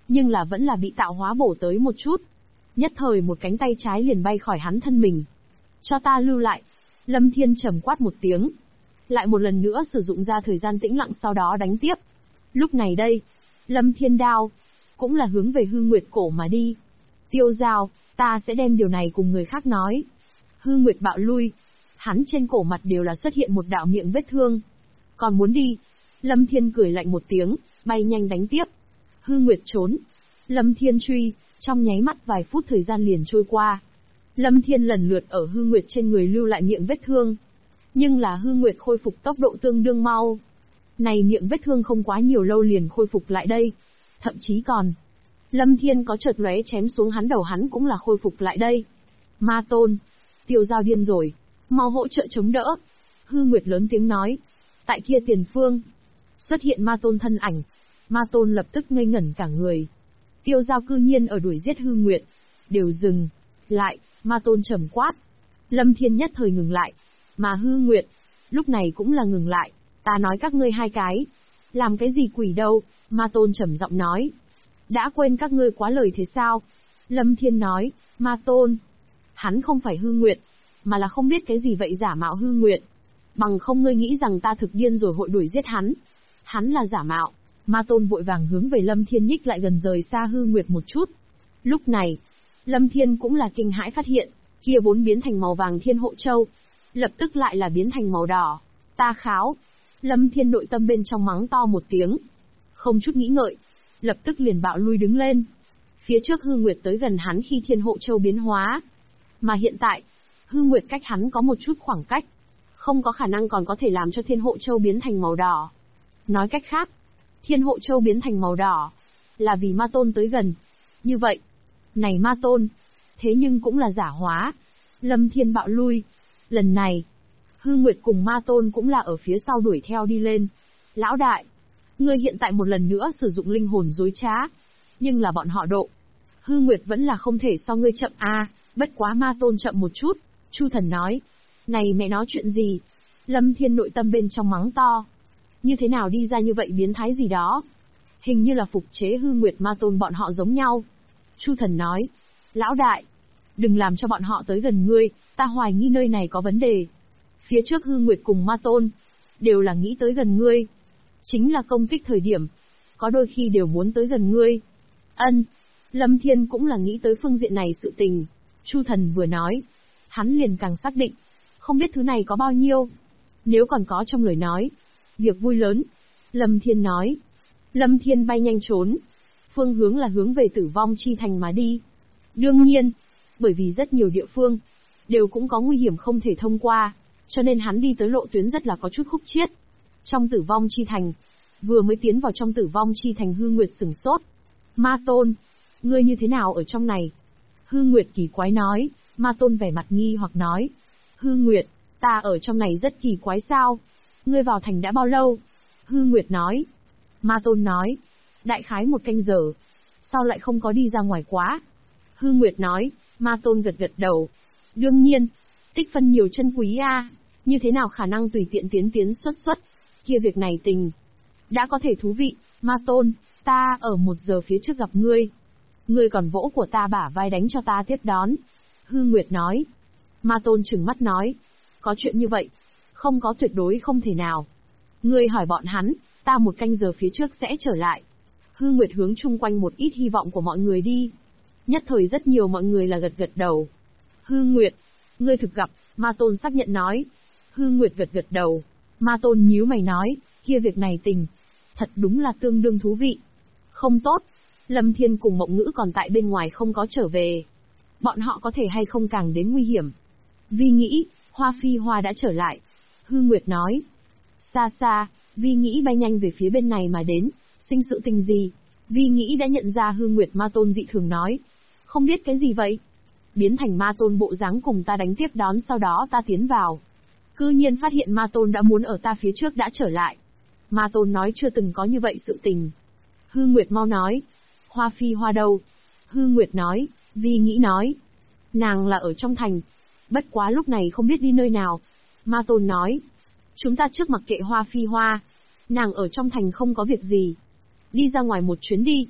nhưng là vẫn là bị tạo hóa bổ tới một chút. Nhất thời một cánh tay trái liền bay khỏi hắn thân mình. Cho ta lưu lại. Lâm Thiên trầm quát một tiếng. Lại một lần nữa sử dụng ra thời gian tĩnh lặng sau đó đánh tiếp. Lúc này đây, Lâm Thiên đao, cũng là hướng về Hư Nguyệt cổ mà đi. Tiêu Giao, ta sẽ đem điều này cùng người khác nói. Hư Nguyệt bạo lui. Hắn trên cổ mặt đều là xuất hiện một đạo miệng vết thương. Còn muốn đi. Lâm Thiên cười lạnh một tiếng, bay nhanh đánh tiếp. Hư Nguyệt trốn. Lâm Thiên truy, trong nháy mắt vài phút thời gian liền trôi qua. Lâm Thiên lần lượt ở Hư Nguyệt trên người lưu lại miệng vết thương. Nhưng là Hư Nguyệt khôi phục tốc độ tương đương mau. Này miệng vết thương không quá nhiều lâu liền khôi phục lại đây. Thậm chí còn, Lâm Thiên có chợt lóe chém xuống hắn đầu hắn cũng là khôi phục lại đây. Ma Tôn, Tiêu Giao điên rồi, mau hỗ trợ chống đỡ. Hư Nguyệt lớn tiếng nói. Tại kia tiền phương, xuất hiện Ma Tôn thân ảnh. Ma Tôn lập tức ngây ngẩn cả người. Tiêu Giao cư nhiên ở đuổi giết Hư Nguyệt. Đều dừng lại, Ma Tôn trầm quát. Lâm Thiên nhất thời ngừng lại. Mà Hư Nguyệt, lúc này cũng là ngừng lại. Ta nói các ngươi hai cái. Làm cái gì quỷ đâu, Ma Tôn trầm giọng nói. Đã quên các ngươi quá lời thế sao? Lâm Thiên nói, Ma Tôn. Hắn không phải Hư Nguyệt, mà là không biết cái gì vậy giả mạo Hư Nguyệt. Bằng không ngươi nghĩ rằng ta thực điên rồi hội đuổi giết hắn. Hắn là giả mạo. Ma Tôn vội vàng hướng về Lâm Thiên nhích lại gần rời xa Hư Nguyệt một chút. Lúc này, Lâm Thiên cũng là kinh hãi phát hiện, kia vốn biến thành màu vàng Thiên Hộ Châu, lập tức lại là biến thành màu đỏ. Ta kháo. Lâm Thiên nội tâm bên trong mắng to một tiếng. Không chút nghĩ ngợi, lập tức liền bạo lui đứng lên. Phía trước Hư Nguyệt tới gần hắn khi Thiên Hộ Châu biến hóa. Mà hiện tại, Hư Nguyệt cách hắn có một chút khoảng cách. Không có khả năng còn có thể làm cho Thiên Hộ Châu biến thành màu đỏ. Nói cách khác, Thiên Hộ Châu biến thành màu đỏ, là vì Ma Tôn tới gần. Như vậy, này Ma Tôn, thế nhưng cũng là giả hóa. Lâm Thiên bạo lui. Lần này, Hư Nguyệt cùng Ma Tôn cũng là ở phía sau đuổi theo đi lên. Lão đại, ngươi hiện tại một lần nữa sử dụng linh hồn dối trá. Nhưng là bọn họ độ. Hư Nguyệt vẫn là không thể so ngươi chậm bất quá Ma Tôn chậm một chút. Chu Thần nói. Này mẹ nói chuyện gì? Lâm Thiên nội tâm bên trong mắng to. Như thế nào đi ra như vậy biến thái gì đó? Hình như là phục chế Hư Nguyệt Ma Tôn bọn họ giống nhau. Chu Thần nói. Lão đại, đừng làm cho bọn họ tới gần ngươi, ta hoài nghi nơi này có vấn đề. Phía trước Hư Nguyệt cùng Ma Tôn, đều là nghĩ tới gần ngươi. Chính là công kích thời điểm, có đôi khi đều muốn tới gần ngươi. Ân, Lâm Thiên cũng là nghĩ tới phương diện này sự tình. Chu Thần vừa nói, hắn liền càng xác định, không biết thứ này có bao nhiêu. Nếu còn có trong lời nói, việc vui lớn. Lâm Thiên nói. Lâm Thiên bay nhanh trốn. Phương hướng là hướng về Tử Vong Chi Thành mà đi. Đương nhiên, bởi vì rất nhiều địa phương, đều cũng có nguy hiểm không thể thông qua, cho nên hắn đi tới lộ tuyến rất là có chút khúc chiết. Trong Tử Vong Chi Thành, vừa mới tiến vào trong Tử Vong Chi Thành Hư Nguyệt sửng sốt. Ma Tôn, ngươi như thế nào ở trong này? Hư Nguyệt kỳ quái nói. Ma Tôn vẻ mặt nghi hoặc nói. Hư Nguyệt, ta ở trong này rất kỳ quái sao? Ngươi vào thành đã bao lâu? Hư Nguyệt nói. Ma Tôn nói. Đại khái 1 canh giờ. Sao lại không có đi ra ngoài quá? Hư Nguyệt nói. Ma Tôn gật gật đầu. Đương nhiên, tích phân nhiều chân quý như thế nào khả năng tùy tiện tiến xuất. Kia việc này tình. Đã có thể thú vị, Ma Tôn, ta ở 1 giờ phía trước gặp ngươi. Ngươi còn vỗ của ta bả vai đánh cho ta tiếp đón. Hư Nguyệt nói. Ma Tôn trừng mắt nói. Có chuyện như vậy, không có tuyệt đối không thể nào. Ngươi hỏi bọn hắn, ta 1 canh giờ phía trước sẽ trở lại. Hư Nguyệt hướng chung quanh một ít hy vọng của mọi người đi. Nhất thời rất nhiều mọi người là gật gật đầu. Hư Nguyệt, ngươi thực gặp, Ma Tôn xác nhận nói. Hư Nguyệt gật gật đầu. Ma Tôn nhíu mày nói, kia việc này tình. Thật đúng là tương đương thú vị. Không tốt, Lâm Thiên cùng Mộng Ngữ còn tại bên ngoài không có trở về. Bọn họ có thể hay không càng đến nguy hiểm. Vi nghĩ, Hoa Phi Hoa đã trở lại. Hư Nguyệt nói. Xa xa, Vi nghĩ bay nhanh về phía bên này mà đến. Sinh sự tình gì? Vi nghĩ đã nhận ra Hư Nguyệt Ma Tôn dị thường nói. Không biết cái gì vậy? Biến thành Ma Tôn bộ dáng cùng ta đánh tiếp đón sau đó ta tiến vào. Cư nhiên phát hiện Ma Tôn đã muốn ở ta phía trước đã trở lại. Ma Tôn nói chưa từng có như vậy sự tình. Hư Nguyệt mau nói. Hoa Phi Hoa đâu? Hư Nguyệt nói. Vi nghĩ nói. Nàng là ở trong thành. Bất quá lúc này không biết đi nơi nào. Ma Tôn nói. Chúng ta trước mặc kệ Hoa Phi Hoa. Nàng ở trong thành không có việc gì. Đi ra ngoài một chuyến đi.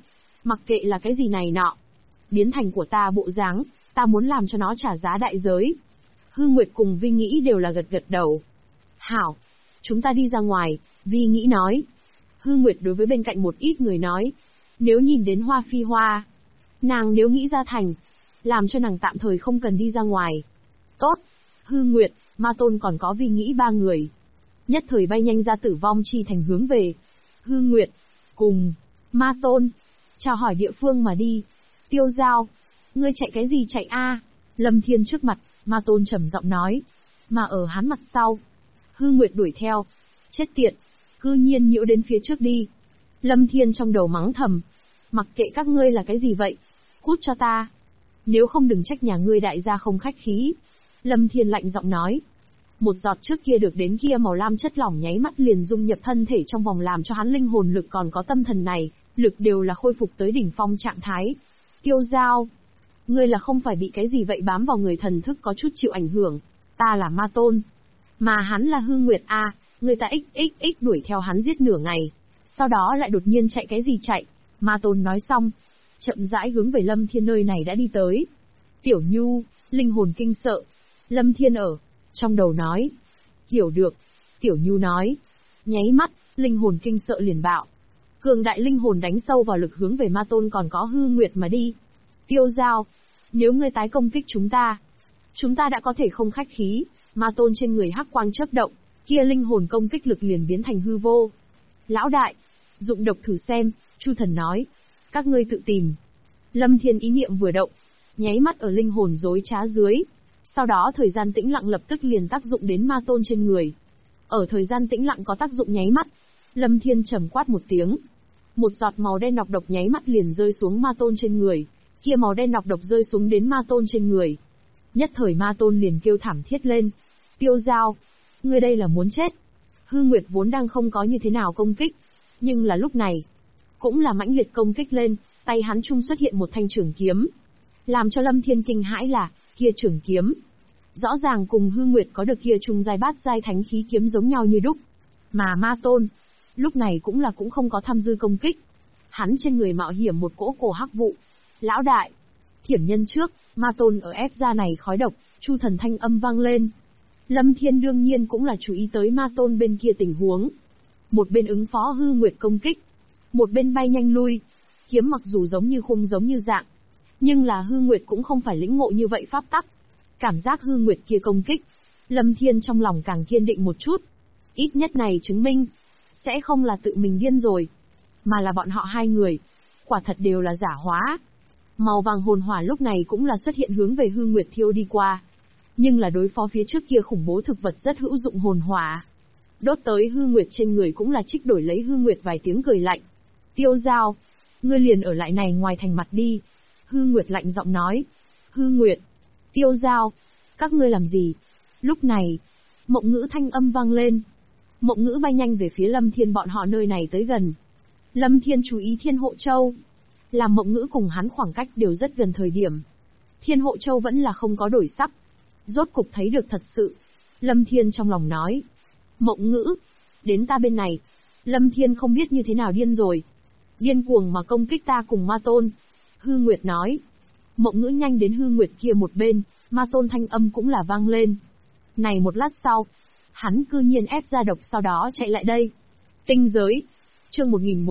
Mặc kệ là cái gì này nọ. Biến thành của ta bộ dáng, ta muốn làm cho nó trả giá đại giới. Hư Nguyệt cùng Vi Nghĩ đều là gật gật đầu. Hảo, chúng ta đi ra ngoài, Vi Nghĩ nói. Hư Nguyệt đối với bên cạnh một ít người nói. Nếu nhìn đến Hoa Phi Hoa, nàng nếu nghĩ ra thành, làm cho nàng tạm thời không cần đi ra ngoài. Tốt, Hư Nguyệt, Ma Tôn còn có Vi Nghĩ ba người. Nhất thời bay nhanh ra Tử Vong Chi Thành hướng về. Hư Nguyệt, cùng Ma Tôn, chào hỏi địa phương mà đi. Tiêu Giao, ngươi chạy cái gì chạy a? Lâm Thiên trước mặt, Ma Tôn trầm giọng nói. Mà ở hắn mặt sau, Hư Nguyệt đuổi theo. Chết tiệt, cư nhiên nhiễu đến phía trước đi. Lâm Thiên trong đầu mắng thầm. Mặc kệ các ngươi là cái gì vậy, cút cho ta. Nếu không đừng trách nhà ngươi đại gia không khách khí. Lâm Thiên lạnh giọng nói. Một giọt trước kia được đến kia màu lam chất lỏng nháy mắt liền dung nhập thân thể trong vòng, làm cho hắn linh hồn lực còn có tâm thần này, lực đều là khôi phục tới đỉnh phong trạng thái. Tiêu Giao, ngươi là không phải bị cái gì vậy bám vào người thần thức có chút chịu ảnh hưởng. Ta là Ma Tôn, mà hắn là Hư Nguyệt a, người ta xxx đuổi theo hắn giết nửa ngày, sau đó lại đột nhiên chạy cái gì chạy. Ma Tôn nói xong, chậm rãi hướng về Lâm Thiên nơi này đã đi tới. Tiểu Nhu, linh hồn kinh sợ. Lâm Thiên ở trong đầu nói. Hiểu được. Tiểu Nhu nói. Nháy mắt, linh hồn kinh sợ liền bạo. Cường đại linh hồn đánh sâu vào lực hướng về Ma Tôn còn có Hư Nguyệt mà đi. Tiêu Giao, nếu ngươi tái công kích chúng ta đã có thể không khách khí. Ma Tôn trên người hắc quang chớp động, kia linh hồn công kích lực liền biến thành hư vô. Lão đại, dụng độc thử xem, Chu Thần nói. Các ngươi tự tìm. Lâm Thiên ý niệm vừa động, nháy mắt ở linh hồn dối trá dưới. Sau đó thời gian tĩnh lặng lập tức liền tác dụng đến Ma Tôn trên người. Ở thời gian tĩnh lặng có tác dụng nháy mắt, Lâm Thiên trầm quát một tiếng. Một giọt màu đen nọc độc nháy mắt liền rơi xuống Ma Tôn trên người, kia màu đen nọc độc rơi xuống đến Ma Tôn trên người. Nhất thời Ma Tôn liền kêu thảm thiết lên. Tiêu Giao, ngươi đây là muốn chết. Hư Nguyệt vốn đang không có như thế nào công kích, nhưng là lúc này, cũng là mãnh liệt công kích lên, tay hắn trung xuất hiện một thanh trường kiếm. Làm cho Lâm Thiên kinh hãi là, kia trường kiếm, rõ ràng cùng Hư Nguyệt có được kia trung giai bát giai thánh khí kiếm giống nhau như đúc. Mà Ma Tôn, lúc này cũng không có tham dư công kích. Hắn trên người mạo hiểm một cỗ cổ hắc vụ. Lão đại, thiểm nhân trước, Ma Tôn ở ép ra này khói độc, Chu Thần thanh âm vang lên. Lâm Thiên đương nhiên cũng là chú ý tới Ma Tôn bên kia tình huống. Một bên ứng phó Hư Nguyệt công kích, một bên bay nhanh lui. Kiếm mặc dù giống như khung giống như dạng, nhưng là Hư Nguyệt cũng không phải lĩnh ngộ như vậy pháp tắc. Cảm giác Hư Nguyệt kia công kích, Lâm Thiên trong lòng càng kiên định một chút. Ít nhất này chứng minh, sẽ không là tự mình điên rồi, mà là bọn họ hai người, quả thật đều là giả hóa. Màu vàng hồn hỏa lúc này cũng là xuất hiện hướng về Hư Nguyệt thiêu đi qua. Nhưng là đối phó phía trước kia khủng bố thực vật rất hữu dụng hồn hỏa. Đốt tới Hư Nguyệt trên người cũng là trích đổi lấy Hư Nguyệt vài tiếng cười lạnh. Tiêu Giao, ngươi liền ở lại này ngoài thành mặt đi. Hư Nguyệt lạnh giọng nói. Hư Nguyệt, Tiêu Giao, các ngươi làm gì? Lúc này, Mộng Ngữ thanh âm vang lên. Mộng Ngữ bay nhanh về phía Lâm Thiên bọn họ nơi này tới gần. Lâm Thiên chú ý Thiên Hộ Châu. Làm Mộng Ngữ cùng hắn khoảng cách đều rất gần thời điểm. Thiên Hộ Châu vẫn là không có đổi sắc. Rốt cục thấy được thật sự. Lâm Thiên trong lòng nói. Mộng Ngữ, đến ta bên này. Lâm Thiên không biết như thế nào điên rồi. Điên cuồng mà công kích ta cùng Ma Tôn. Hư Nguyệt nói. Mộng Ngữ nhanh đến Hư Nguyệt kia một bên, Ma Tôn thanh âm cũng là vang lên. Này một lát sau, hắn cư nhiên ép ra độc sau đó chạy lại đây. Tinh giới. Chương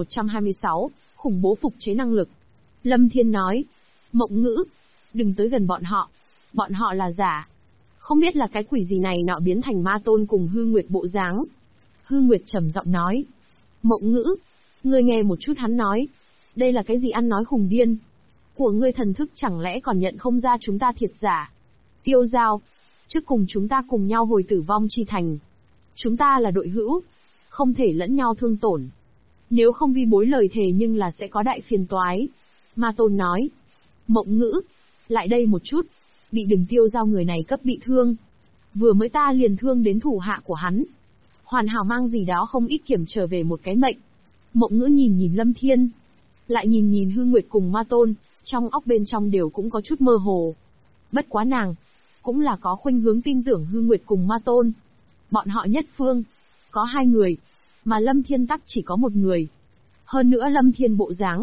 1126, khủng bố phục chế năng lực. Lâm Thiên nói. Mộng Ngữ, đừng tới gần bọn họ là giả. Không biết là cái quỷ gì này nọ biến thành Ma Tôn cùng Hư Nguyệt bộ dáng. Hư Nguyệt trầm giọng nói. Mộng Ngữ, ngươi nghe một chút hắn nói. Đây là cái gì ăn nói khùng điên. Của ngươi thần thức chẳng lẽ còn nhận không ra chúng ta thiệt giả. Tiêu Giao, trước cùng chúng ta cùng nhau hồi Tử Vong Chi Thành. Chúng ta là đội hữu, không thể lẫn nhau thương tổn. Nếu không vi bối lời thề nhưng là sẽ có đại phiền toái. Ma Tôn nói. Mộng Ngữ, lại đây một chút. Bị Đừng Tiêu Giao người này cấp bị thương. Vừa mới ta liền thương đến thủ hạ của hắn. Hoàn hảo mang gì đó không ít kiểm trở về một cái mệnh. Mộng Ngữ nhìn Lâm Thiên. Lại nhìn Hư Nguyệt cùng Ma Tôn, trong óc bên trong đều cũng có chút mơ hồ. Bất quá nàng, cũng là có khuynh hướng tin tưởng Hư Nguyệt cùng Ma Tôn. Bọn họ nhất phương, có hai người, mà Lâm Thiên tắc chỉ có một người. Hơn nữa Lâm Thiên bộ dáng,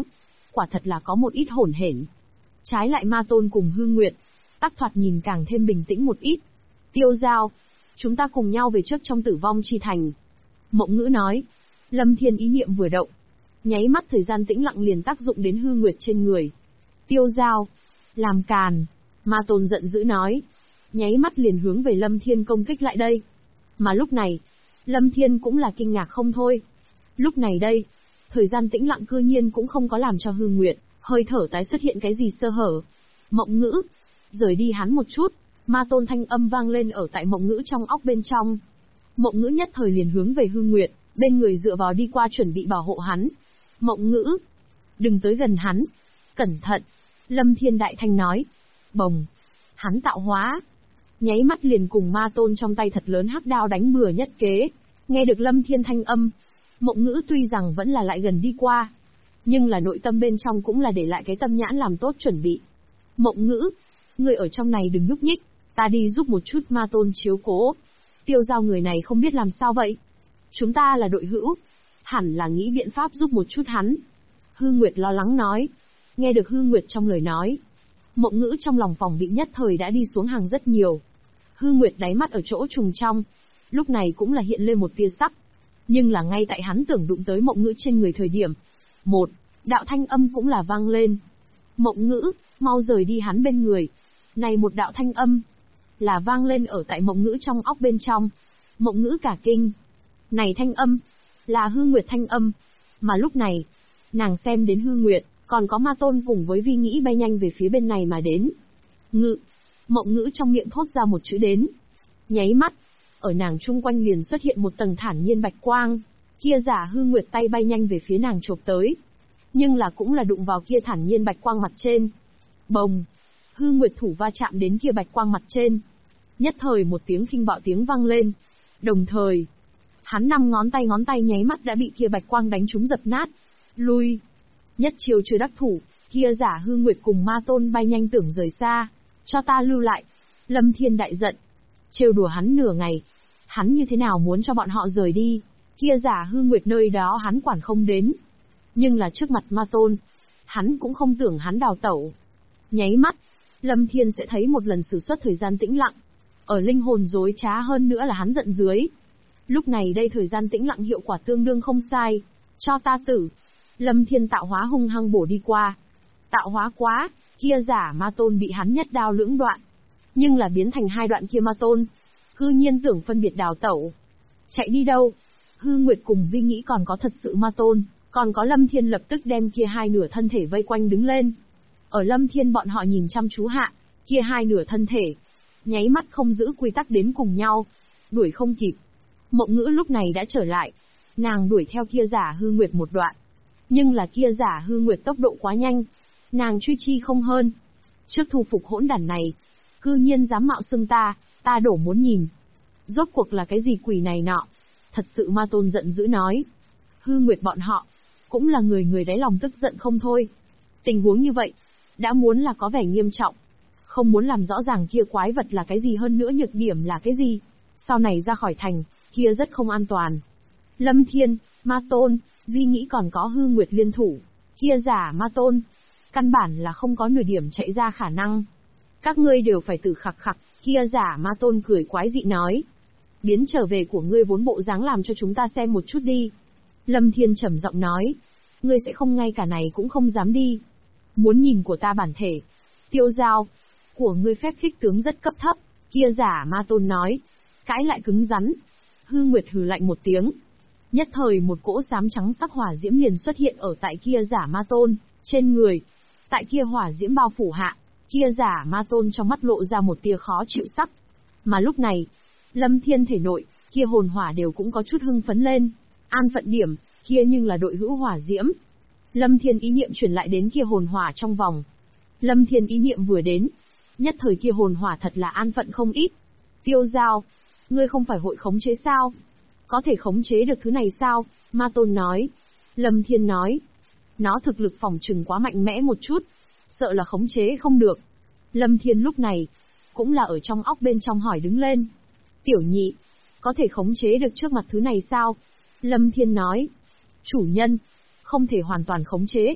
quả thật là có một ít hỗn hển. Trái lại Ma Tôn cùng Hư Nguyệt, tác thoạt nhìn càng thêm bình tĩnh một ít. Tiêu Giao, chúng ta cùng nhau về trước trong Tử Vong Chi Thành. Mộng Ngữ nói. Lâm Thiên ý niệm vừa động, nháy mắt thời gian tĩnh lặng liền tác dụng đến Hư Nguyệt trên người. Tiêu Giao, làm càn, Ma Tôn giận dữ nói. Nháy mắt liền hướng về Lâm Thiên công kích lại đây. Mà lúc này, Lâm Thiên cũng là kinh ngạc không thôi. Lúc này đây, thời gian tĩnh lặng cư nhiên cũng không có làm cho Hư Nguyệt, hơi thở tái xuất hiện cái gì sơ hở. Mộng Ngữ, rời đi hắn một chút, Ma Tôn thanh âm vang lên ở tại Mộng Ngữ trong óc bên trong. Mộng Ngữ nhất thời liền hướng về Hư Nguyệt, bên người dựa vào đi qua chuẩn bị bảo hộ hắn. Mộng Ngữ, đừng tới gần hắn, cẩn thận. Lâm Thiên đại thanh nói. Bồng, hắn tạo hóa. Nháy mắt liền cùng Ma Tôn trong tay thật lớn hắc đao đánh bừa nhất kế. Nghe được Lâm Thiên thanh âm, Mộng Ngữ tuy rằng vẫn là lại gần đi qua, nhưng là nội tâm bên trong cũng là để lại cái tâm nhãn làm tốt chuẩn bị. Mộng Ngữ, người ở trong này đừng nhúc nhích, ta đi giúp một chút Ma Tôn chiếu cố. Tiêu Giao người này không biết làm sao vậy. Chúng ta là đội hữu, hẳn là nghĩ biện pháp giúp một chút hắn. Hư Nguyệt lo lắng nói. Nghe được Hư Nguyệt trong lời nói, Mộng Ngữ trong lòng phòng bị nhất thời đã đi xuống hàng rất nhiều. Hư Nguyệt đáy mắt ở chỗ trùng trong, lúc này cũng là hiện lên một tia sắc. Nhưng là ngay tại hắn tưởng đụng tới Mộng Ngữ trên người thời điểm, một đạo thanh âm cũng là vang lên. Mộng Ngữ, mau rời đi hắn bên người. Này một đạo thanh âm, là vang lên ở tại Mộng Ngữ trong óc bên trong. Mộng Ngữ cả kinh. Này thanh âm, là Hư Nguyệt thanh âm. Mà lúc này, nàng xem đến Hư Nguyệt, còn có Ma Tôn cùng với Vi Nghĩ bay nhanh về phía bên này mà đến. Ngự, Mộng Ngữ trong miệng thốt ra một chữ đến. Nháy mắt, ở nàng chung quanh liền xuất hiện một tầng thản nhiên bạch quang. Kia giả Hư Nguyệt tay bay nhanh về phía nàng chộp tới. Nhưng là cũng là đụng vào kia thản nhiên bạch quang mặt trên. Bồng, Hư Nguyệt thủ va chạm đến kia bạch quang mặt trên. Nhất thời một tiếng khinh bạo tiếng vang lên. Đồng thời, hắn 5 ngón tay nháy mắt đã bị kia bạch quang đánh trúng dập nát. Lui. Nhất chiều chưa đắc thủ, kia giả Hư Nguyệt cùng Ma Tôn bay nhanh tưởng rời xa. Cho ta lưu lại. Lâm Thiên đại giận. Trêu đùa hắn nửa ngày. Hắn như thế nào muốn cho bọn họ rời đi. Kia giả Hư Nguyệt nơi đó hắn quản không đến. Nhưng là trước mặt Ma Tôn, hắn cũng không tưởng hắn đào tẩu. Nháy mắt, Lâm Thiên sẽ thấy một lần sử xuất thời gian tĩnh lặng. Ở linh hồn dối trá hơn nữa là hắn giận dưới. Lúc này đây thời gian tĩnh lặng hiệu quả tương đương không sai. Cho ta tử. Lâm Thiên tạo hóa hung hăng bổ đi qua. Tạo hóa quá, kia giả Ma Tôn bị hắn nhất đao lưỡng đoạn. Nhưng là biến thành 2 đoạn kia Ma Tôn, cư nhiên tưởng phân biệt đào tẩu. Chạy đi đâu? Hư Nguyệt cùng Vi Nghĩ còn có thật sự Ma Tôn, còn có Lâm Thiên lập tức đem kia 2 nửa thân thể vây quanh đứng lên. Ở Lâm Thiên bọn họ nhìn chăm chú hạ, kia 2 nửa thân thể, nháy mắt không giữ quy tắc đến cùng nhau, đuổi không kịp. Mộng Ngữ lúc này đã trở lại, nàng đuổi theo kia giả Hư Nguyệt một đoạn. Nhưng là kia giả Hư Nguyệt tốc độ quá nhanh, nàng truy chi không hơn. Trước thu phục hỗn đản này, cư nhiên dám mạo xưng ta đổ muốn nhìn. Rốt cuộc là cái gì quỷ này nọ? Thật sự Ma Tôn giận dữ nói. Hư Nguyệt bọn họ, cũng là người đáy lòng tức giận không thôi. Tình huống như vậy, đã muốn là có vẻ nghiêm trọng. Không muốn làm rõ ràng kia quái vật là cái gì hơn nữa nhược điểm là cái gì. Sau này ra khỏi thành, kia rất không an toàn. Lâm Thiên, Ma Tôn, Vi Nghĩ còn có Hư Nguyệt liên thủ. Kia giả Ma Tôn, căn bản là không có nửa điểm chạy ra khả năng. Các ngươi đều phải tử khặc khặc, kia giả Ma Tôn cười quái dị nói. Biến trở về của ngươi vốn bộ dáng làm cho chúng ta xem một chút đi. Lâm Thiên trầm giọng nói. Ngươi sẽ không ngay cả này cũng không dám đi. Muốn nhìn của ta bản thể. Tiêu Giao, của ngươi phép khích tướng rất cấp thấp. Kia giả Ma Tôn nói. Cãi lại cứng rắn. Hư Nguyệt hừ lạnh một tiếng. Nhất thời một cỗ xám trắng sắc hỏa diễm liền xuất hiện ở tại kia giả Ma Tôn, trên người. Tại kia hỏa diễm bao phủ hạ, kia giả Ma Tôn trong mắt lộ ra một tia khó chịu sắc. Mà lúc này, Lâm Thiên thể nội, kia hồn hỏa đều cũng có chút hưng phấn lên. An phận điểm, kia nhưng là đội hữu hỏa diễm. Lâm Thiên ý niệm chuyển lại đến kia hồn hỏa trong vòng. Lâm Thiên ý niệm vừa đến, nhất thời kia hồn hỏa thật là an phận không ít. Tiêu Giao, ngươi không phải hội khống chế sao? Có thể khống chế được thứ này sao? Ma Tôn nói. Lâm Thiên nói. Nó thực lực phòng trừng quá mạnh mẽ một chút, sợ là khống chế không được. Lâm Thiên lúc này, cũng là ở trong óc bên trong hỏi đứng lên. Tiểu nhị, có thể khống chế được trước mặt thứ này sao? Lâm Thiên nói. Chủ nhân, không thể hoàn toàn khống chế.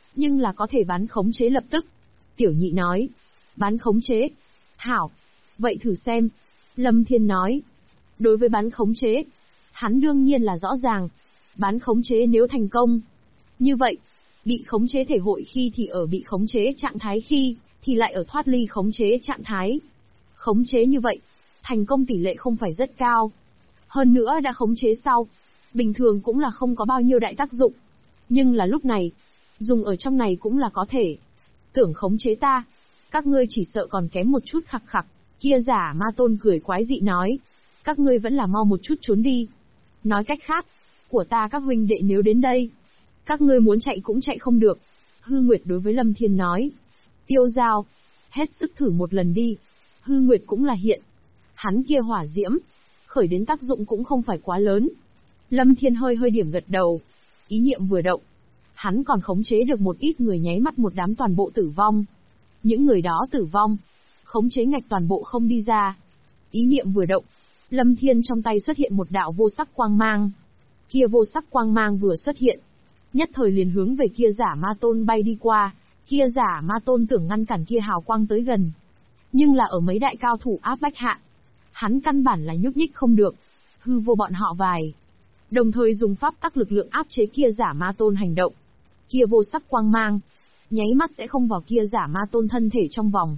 nhưng là có thể bán khống chế lập tức. Tiểu nhị nói, bán khống chế. Hảo, vậy thử xem. Lâm Thiên nói, đối với bán khống chế, hắn đương nhiên là rõ ràng. Bán khống chế nếu thành công, như vậy, bị khống chế thể hội khi thì ở bị khống chế trạng thái, khi thì lại ở thoát ly khống chế trạng thái. Khống chế như vậy, thành công tỷ lệ không phải rất cao. Hơn nữa đã khống chế sau, bình thường cũng là không có bao nhiêu đại tác dụng. Nhưng là lúc này, dùng ở trong này cũng là có thể. Tưởng khống chế ta, các ngươi chỉ sợ còn kém một chút. Khặc khặc, kia giả ma tôn cười quái dị nói, các ngươi vẫn là mau một chút trốn đi. Nói cách khác, của ta các huynh đệ nếu đến đây, các ngươi muốn chạy cũng chạy không được. Hư Nguyệt đối với Lâm Thiên nói, tiêu giao, hết sức thử một lần đi. Hư Nguyệt cũng là hiện, hắn kia hỏa diễm, khởi đến tác dụng cũng không phải quá lớn. Lâm Thiên hơi hơi điểm gật đầu, ý niệm vừa động, hắn còn khống chế được một ít người, nháy mắt một đám toàn bộ tử vong. Những người đó tử vong, khống chế ngạch toàn bộ không đi ra. Ý niệm vừa động, Lâm Thiên trong tay xuất hiện một đạo vô sắc quang mang. Kia vô sắc quang mang vừa xuất hiện, nhất thời liền hướng về kia giả ma tôn bay đi qua. Kia giả ma tôn tưởng ngăn cản kia hào quang tới gần, nhưng là ở mấy đại cao thủ áp bách hạ, hắn căn bản là nhúc nhích không được. Hư vô bọn họ vài, đồng thời dùng pháp tắc lực lượng áp chế kia giả ma tôn hành động. Kia vô sắc quang mang, nháy mắt sẽ không vào kia giả ma tôn thân thể trong vòng.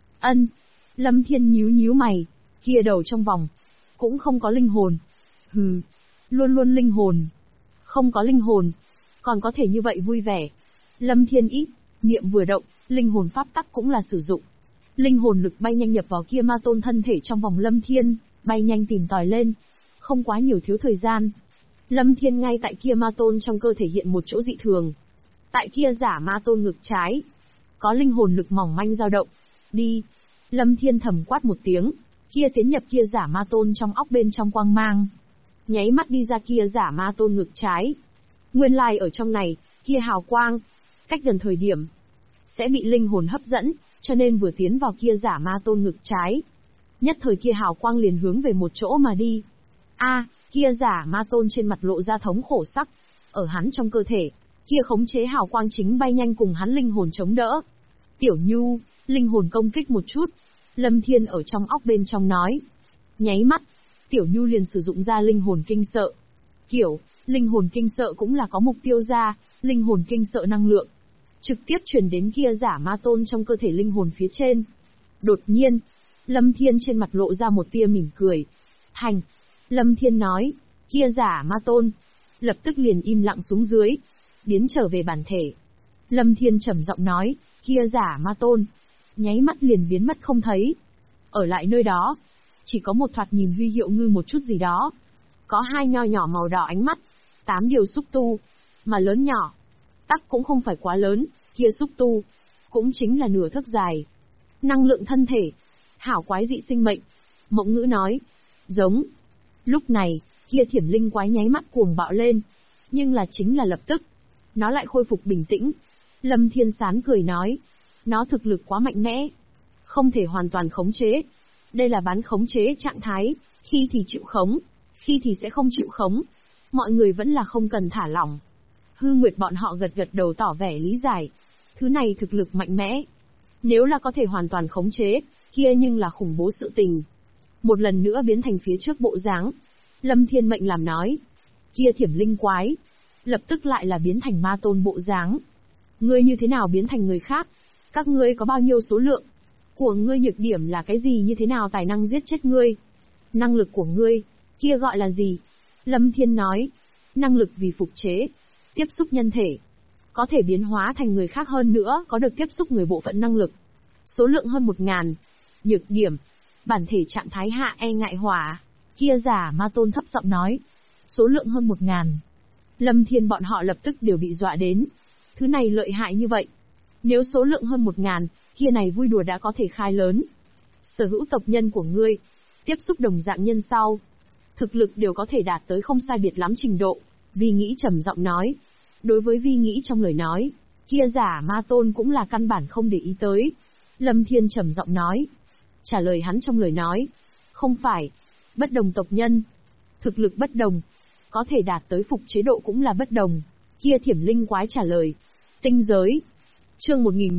Lâm Thiên nhíu nhíu mày, kia đầu trong vòng, cũng không có linh hồn. Hừ, luôn luôn linh hồn. Không có linh hồn, còn có thể như vậy vui vẻ. Lâm Thiên ý niệm vừa động, linh hồn pháp tắc cũng là sử dụng. Linh hồn lực bay nhanh nhập vào kia ma tôn thân thể trong vòng. Lâm Thiên bay nhanh tìm tòi lên, không quá nhiều thiếu thời gian. Lâm Thiên ngay tại kia ma tôn trong cơ thể hiện một chỗ dị thường. Tại kia giả ma tôn ngực trái, có linh hồn lực mỏng manh dao động. Đi. Lâm Thiên thầm quát một tiếng, kia tiến nhập kia giả ma tôn trong óc bên trong quang mang. Nháy mắt đi ra kia giả ma tôn ngực trái. Nguyên lai ở trong này, kia hào quang, cách gần thời điểm, sẽ bị linh hồn hấp dẫn, cho nên vừa tiến vào kia giả ma tôn ngực trái, nhất thời kia hào quang liền hướng về một chỗ mà đi. Kia giả ma tôn trên mặt lộ ra thống khổ sắc, ở hắn trong cơ thể, kia khống chế hào quang chính bay nhanh cùng hắn linh hồn chống đỡ. Tiểu Nhu, linh hồn công kích một chút. Lâm Thiên ở trong óc bên trong nói. Nháy mắt, Tiểu Nhu liền sử dụng ra linh hồn kinh sợ. Linh hồn kinh sợ cũng là có mục tiêu ra, linh hồn kinh sợ năng lượng trực tiếp truyền đến kia giả ma tôn trong cơ thể linh hồn phía trên. Đột nhiên, Lâm Thiên trên mặt lộ ra một tia mỉm cười. Thành. Lâm Thiên nói, kia giả ma tôn lập tức liền im lặng xuống dưới, biến trở về bản thể. Lâm Thiên trầm giọng nói, kia giả ma tôn nháy mắt liền biến mất không thấy. Ở lại nơi đó, chỉ có một thoạt nhìn huy hiệu ngư một chút gì đó. Có hai nho nhỏ màu đỏ ánh mắt, 8 điều xúc tu, mà lớn nhỏ. Tắc cũng không phải quá lớn, kia xúc tu, cũng chính là nửa thước dài. Năng lượng thân thể, hảo quái dị sinh mệnh. Mộng Ngữ nói, giống. Lúc này, kia thiểm linh quái nháy mắt cuồng bạo lên, nhưng là chính là lập tức, nó lại khôi phục bình tĩnh. Lâm Thiên Sán cười nói, nó thực lực quá mạnh mẽ, không thể hoàn toàn khống chế. Đây là bán khống chế trạng thái, khi thì chịu khống, khi thì sẽ không chịu khống. Mọi người vẫn là không cần thả lỏng. Hư Nguyệt bọn họ gật gật đầu tỏ vẻ lý giải. Thứ này thực lực mạnh mẽ. Nếu là có thể hoàn toàn khống chế, kia nhưng là khủng bố sự tình. Một lần nữa biến thành phía trước bộ dáng. Lâm Thiên mệnh làm nói. Kia thiểm linh quái, lập tức lại là biến thành ma tôn bộ dáng. Ngươi như thế nào biến thành người khác? Các ngươi có bao nhiêu số lượng? Của ngươi nhược điểm là cái gì, như thế nào tài năng giết chết ngươi? Năng lực của ngươi, kia gọi là gì? Lâm Thiên nói, năng lực vì phục chế, tiếp xúc nhân thể, có thể biến hóa thành người khác, hơn nữa có được tiếp xúc người bộ phận năng lực. Số lượng hơn 1000. Nhược điểm, bản thể trạng thái hạ e ngại hỏa. Kia giả ma tôn thấp giọng nói, số lượng hơn 1000. Lâm Thiên bọn họ lập tức đều bị dọa đến. Thứ này lợi hại như vậy. Nếu số lượng hơn 1000, kia này vui đùa đã có thể khai lớn. Sở hữu tộc nhân của ngươi, tiếp xúc đồng dạng nhân sau, thực lực đều có thể đạt tới không sai biệt lắm trình độ. Vi Nghĩ trầm giọng nói. Đối với Vi Nghĩ trong lời nói, kia giả ma tôn cũng là căn bản không để ý tới. Lâm Thiên trầm giọng nói. Trả lời hắn trong lời nói. Không phải. Bất đồng tộc nhân, thực lực bất đồng, có thể đạt tới phục chế độ cũng là bất đồng. Kia thiểm linh quái trả lời. Tinh giới. Chương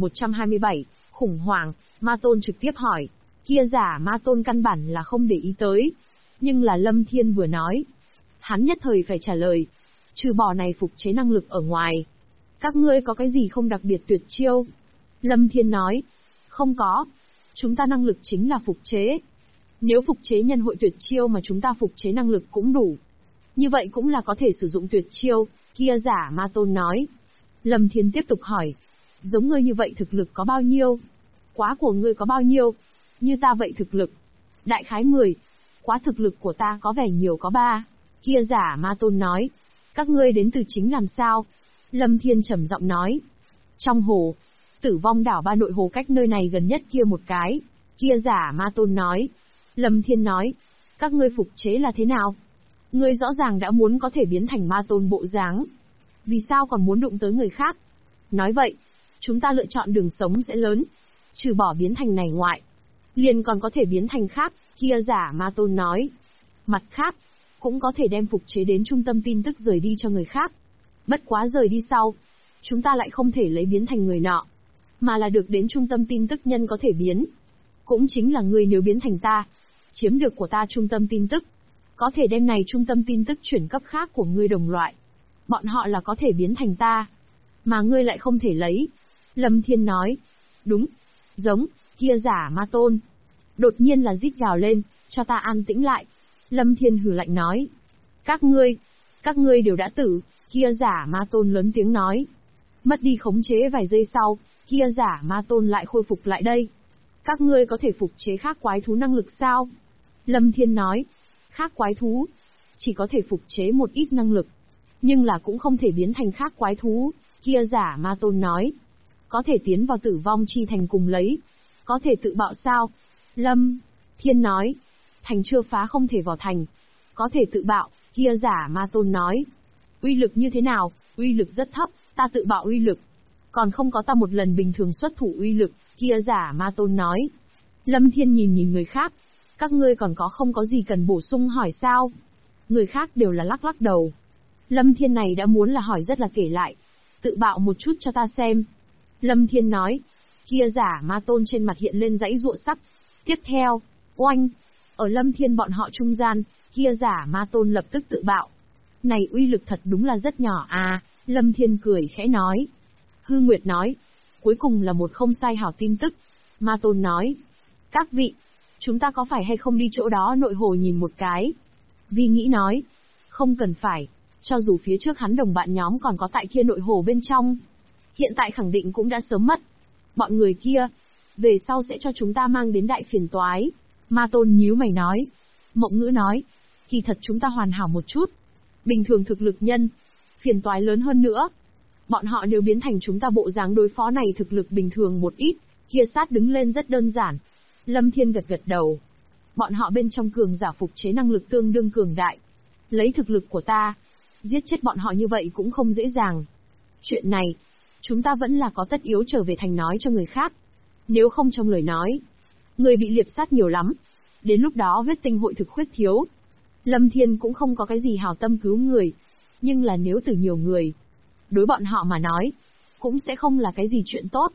1127, khủng hoảng, Ma Tôn trực tiếp hỏi. Kia giả Ma Tôn căn bản là không để ý tới. Nhưng là Lâm Thiên vừa nói. Hắn nhất thời phải trả lời. Trừ bỏ này phục chế năng lực ở ngoài. Các ngươi có cái gì không đặc biệt tuyệt chiêu? Lâm Thiên nói. Không có. Chúng ta năng lực chính là phục chế. Nếu phục chế nhân hội tuyệt chiêu mà chúng ta phục chế năng lực cũng đủ. Như vậy cũng là có thể sử dụng tuyệt chiêu, kia giả Ma Tôn nói. Lâm Thiên tiếp tục hỏi. Giống ngươi như vậy thực lực có bao nhiêu? Quá của ngươi có bao nhiêu? Như ta vậy thực lực. Đại khái 10. Quá thực lực của ta có vẻ nhiều có 3. Kia giả Ma Tôn nói. Các ngươi đến từ chính làm sao? Lâm Thiên trầm giọng nói. Trong hồ. Tử vong đảo 3 nội hồ cách nơi này gần nhất kia một cái. Kia giả Ma Tôn nói. Lâm Thiên nói. Các ngươi phục chế là thế nào? Ngươi rõ ràng đã muốn có thể biến thành Ma Tôn bộ dáng. Vì sao còn muốn đụng tới người khác? Nói vậy, chúng ta lựa chọn đường sống sẽ lớn. Trừ bỏ biến thành này ngoại. Liền còn có thể biến thành khác, kia giả Ma Tôn nói. Mặt khác, cũng có thể đem phục chế đến trung tâm tin tức rời đi cho người khác. Bất quá rời đi sau, chúng ta lại không thể lấy biến thành người nọ. Mà là được đến trung tâm tin tức nhân có thể biến. Cũng chính là ngươi nếu biến thành ta, chiếm được của ta trung tâm tin tức. Có thể đem này trung tâm tin tức chuyển cấp khác của ngươi đồng loại. Bọn họ là có thể biến thành ta. Mà ngươi lại không thể lấy. Lâm Thiên nói. Đúng. Giống, kia giả Ma Tôn. Đột nhiên là rít gào lên, cho ta an tĩnh lại. Lâm Thiên hừ lạnh nói. Các ngươi đều đã tử, kia giả Ma Tôn lớn tiếng nói. Mất đi khống chế vài giây sau, kia giả Ma Tôn lại khôi phục lại đây. Các ngươi có thể phục chế khác quái thú năng lực sao? Lâm Thiên nói. Khác quái thú, chỉ có thể phục chế một ít năng lực. Nhưng là cũng không thể biến thành khác quái thú, kia giả Ma Tôn nói. Có thể tiến vào tử vong chi thành cùng lấy. Có thể tự bạo sao? Lâm Thiên nói. Thành chưa phá không thể vào thành. Có thể tự bạo, kia giả Ma Tôn nói. Uy lực như thế nào? Uy lực rất thấp, ta tự bạo uy lực. Còn không có ta một lần bình thường xuất thủ uy lực, kia giả Ma Tôn nói. Lâm Thiên nhìn người khác. Các ngươi còn không có gì cần bổ sung hỏi sao? Người khác đều là lắc lắc đầu. Lâm Thiên này đã muốn là hỏi rất là kể lại. Tự bạo một chút cho ta xem. Lâm Thiên nói. Kia giả Ma Tôn trên mặt hiện lên dãy ruộng sắc. Tiếp theo, oanh. Ở Lâm Thiên bọn họ trung gian, kia giả Ma Tôn lập tức tự bạo. Này uy lực thật đúng là rất nhỏ à, Lâm Thiên cười khẽ nói. Hư Nguyệt nói. Cuối cùng là một không sai hảo tin tức. Ma Tôn nói. Các vị, chúng ta có phải hay không đi chỗ đó nội hồ nhìn một cái? Vi nghĩ nói. Không cần phải, cho dù phía trước hắn đồng bạn nhóm còn có tại kia nội hồ bên trong. Hiện tại khẳng định cũng đã sớm mất. Bọn người kia, về sau sẽ cho chúng ta mang đến đại phiền toái. Ma Tôn nhíu mày nói. Mộng Ngữ nói. Kỳ thật chúng ta hoàn hảo một chút. Bình thường thực lực nhân, phiền toái lớn hơn nữa. Bọn họ nếu biến thành chúng ta bộ dáng đối phó này thực lực bình thường một ít, kia sát đứng lên rất đơn giản. Lâm Thiên gật gật đầu. Bọn họ bên trong cường giả phục chế năng lực tương đương cường đại. Lấy thực lực của ta, giết chết bọn họ như vậy cũng không dễ dàng. Chuyện này, chúng ta vẫn là có tất yếu trở về thành nói cho người khác. Nếu không trong lời nói, người bị liệp sát nhiều lắm. Đến lúc đó huyết tinh hội thực khuyết thiếu. Lâm Thiên cũng không có cái gì hảo tâm cứu người. Nhưng là nếu từ nhiều người, đối bọn họ mà nói, cũng sẽ không là cái gì chuyện tốt.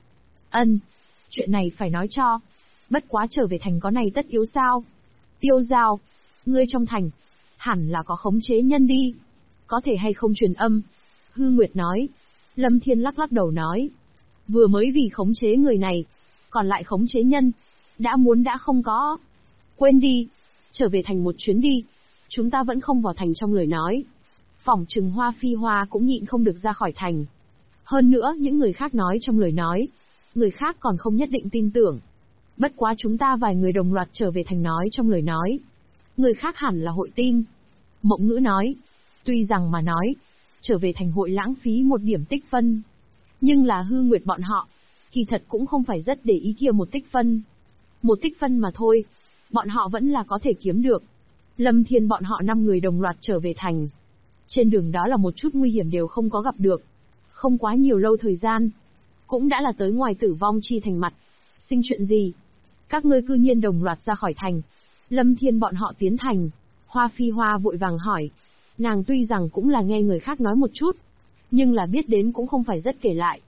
Chuyện này phải nói cho. Bất quá trở về thành có này tất yếu sao? Tiêu Giao, ngươi trong thành, hẳn là có khống chế nhân đi. Có thể hay không truyền âm? Hư Nguyệt nói. Lâm Thiên lắc lắc đầu nói. Vừa mới vì khống chế người này, còn lại khống chế nhân, đã không có. Quên đi, trở về thành một chuyến đi. Chúng ta vẫn không vào thành trong lời nói. Phỏng chừng Hoa Phi Hoa cũng nhịn không được ra khỏi thành. Hơn nữa những người khác nói trong lời nói, người khác còn không nhất định tin tưởng. Bất quá chúng ta vài người đồng loạt trở về thành nói trong lời nói. Người khác hẳn là hội tin. Mộng Ngữ nói. Tuy rằng mà nói, trở về thành hội lãng phí một điểm tích phân. Nhưng là Hư Nguyệt bọn họ, kỳ thật cũng không phải rất để ý kia một tích phân. Một tích phân mà thôi, bọn họ vẫn là có thể kiếm được. Lâm Thiên bọn họ 5 người đồng loạt trở về thành. Trên đường đó là một chút nguy hiểm đều không có gặp được. Không quá nhiều lâu thời gian, cũng đã là tới ngoài tử vong chi thành mặt. Sinh chuyện gì? Các ngươi cư nhiên đồng loạt ra khỏi thành. Lâm Thiên bọn họ tiến thành. Hoa Phi Hoa vội vàng hỏi. Nàng tuy rằng cũng là nghe người khác nói một chút, nhưng là biết đến cũng không phải rất kể lại.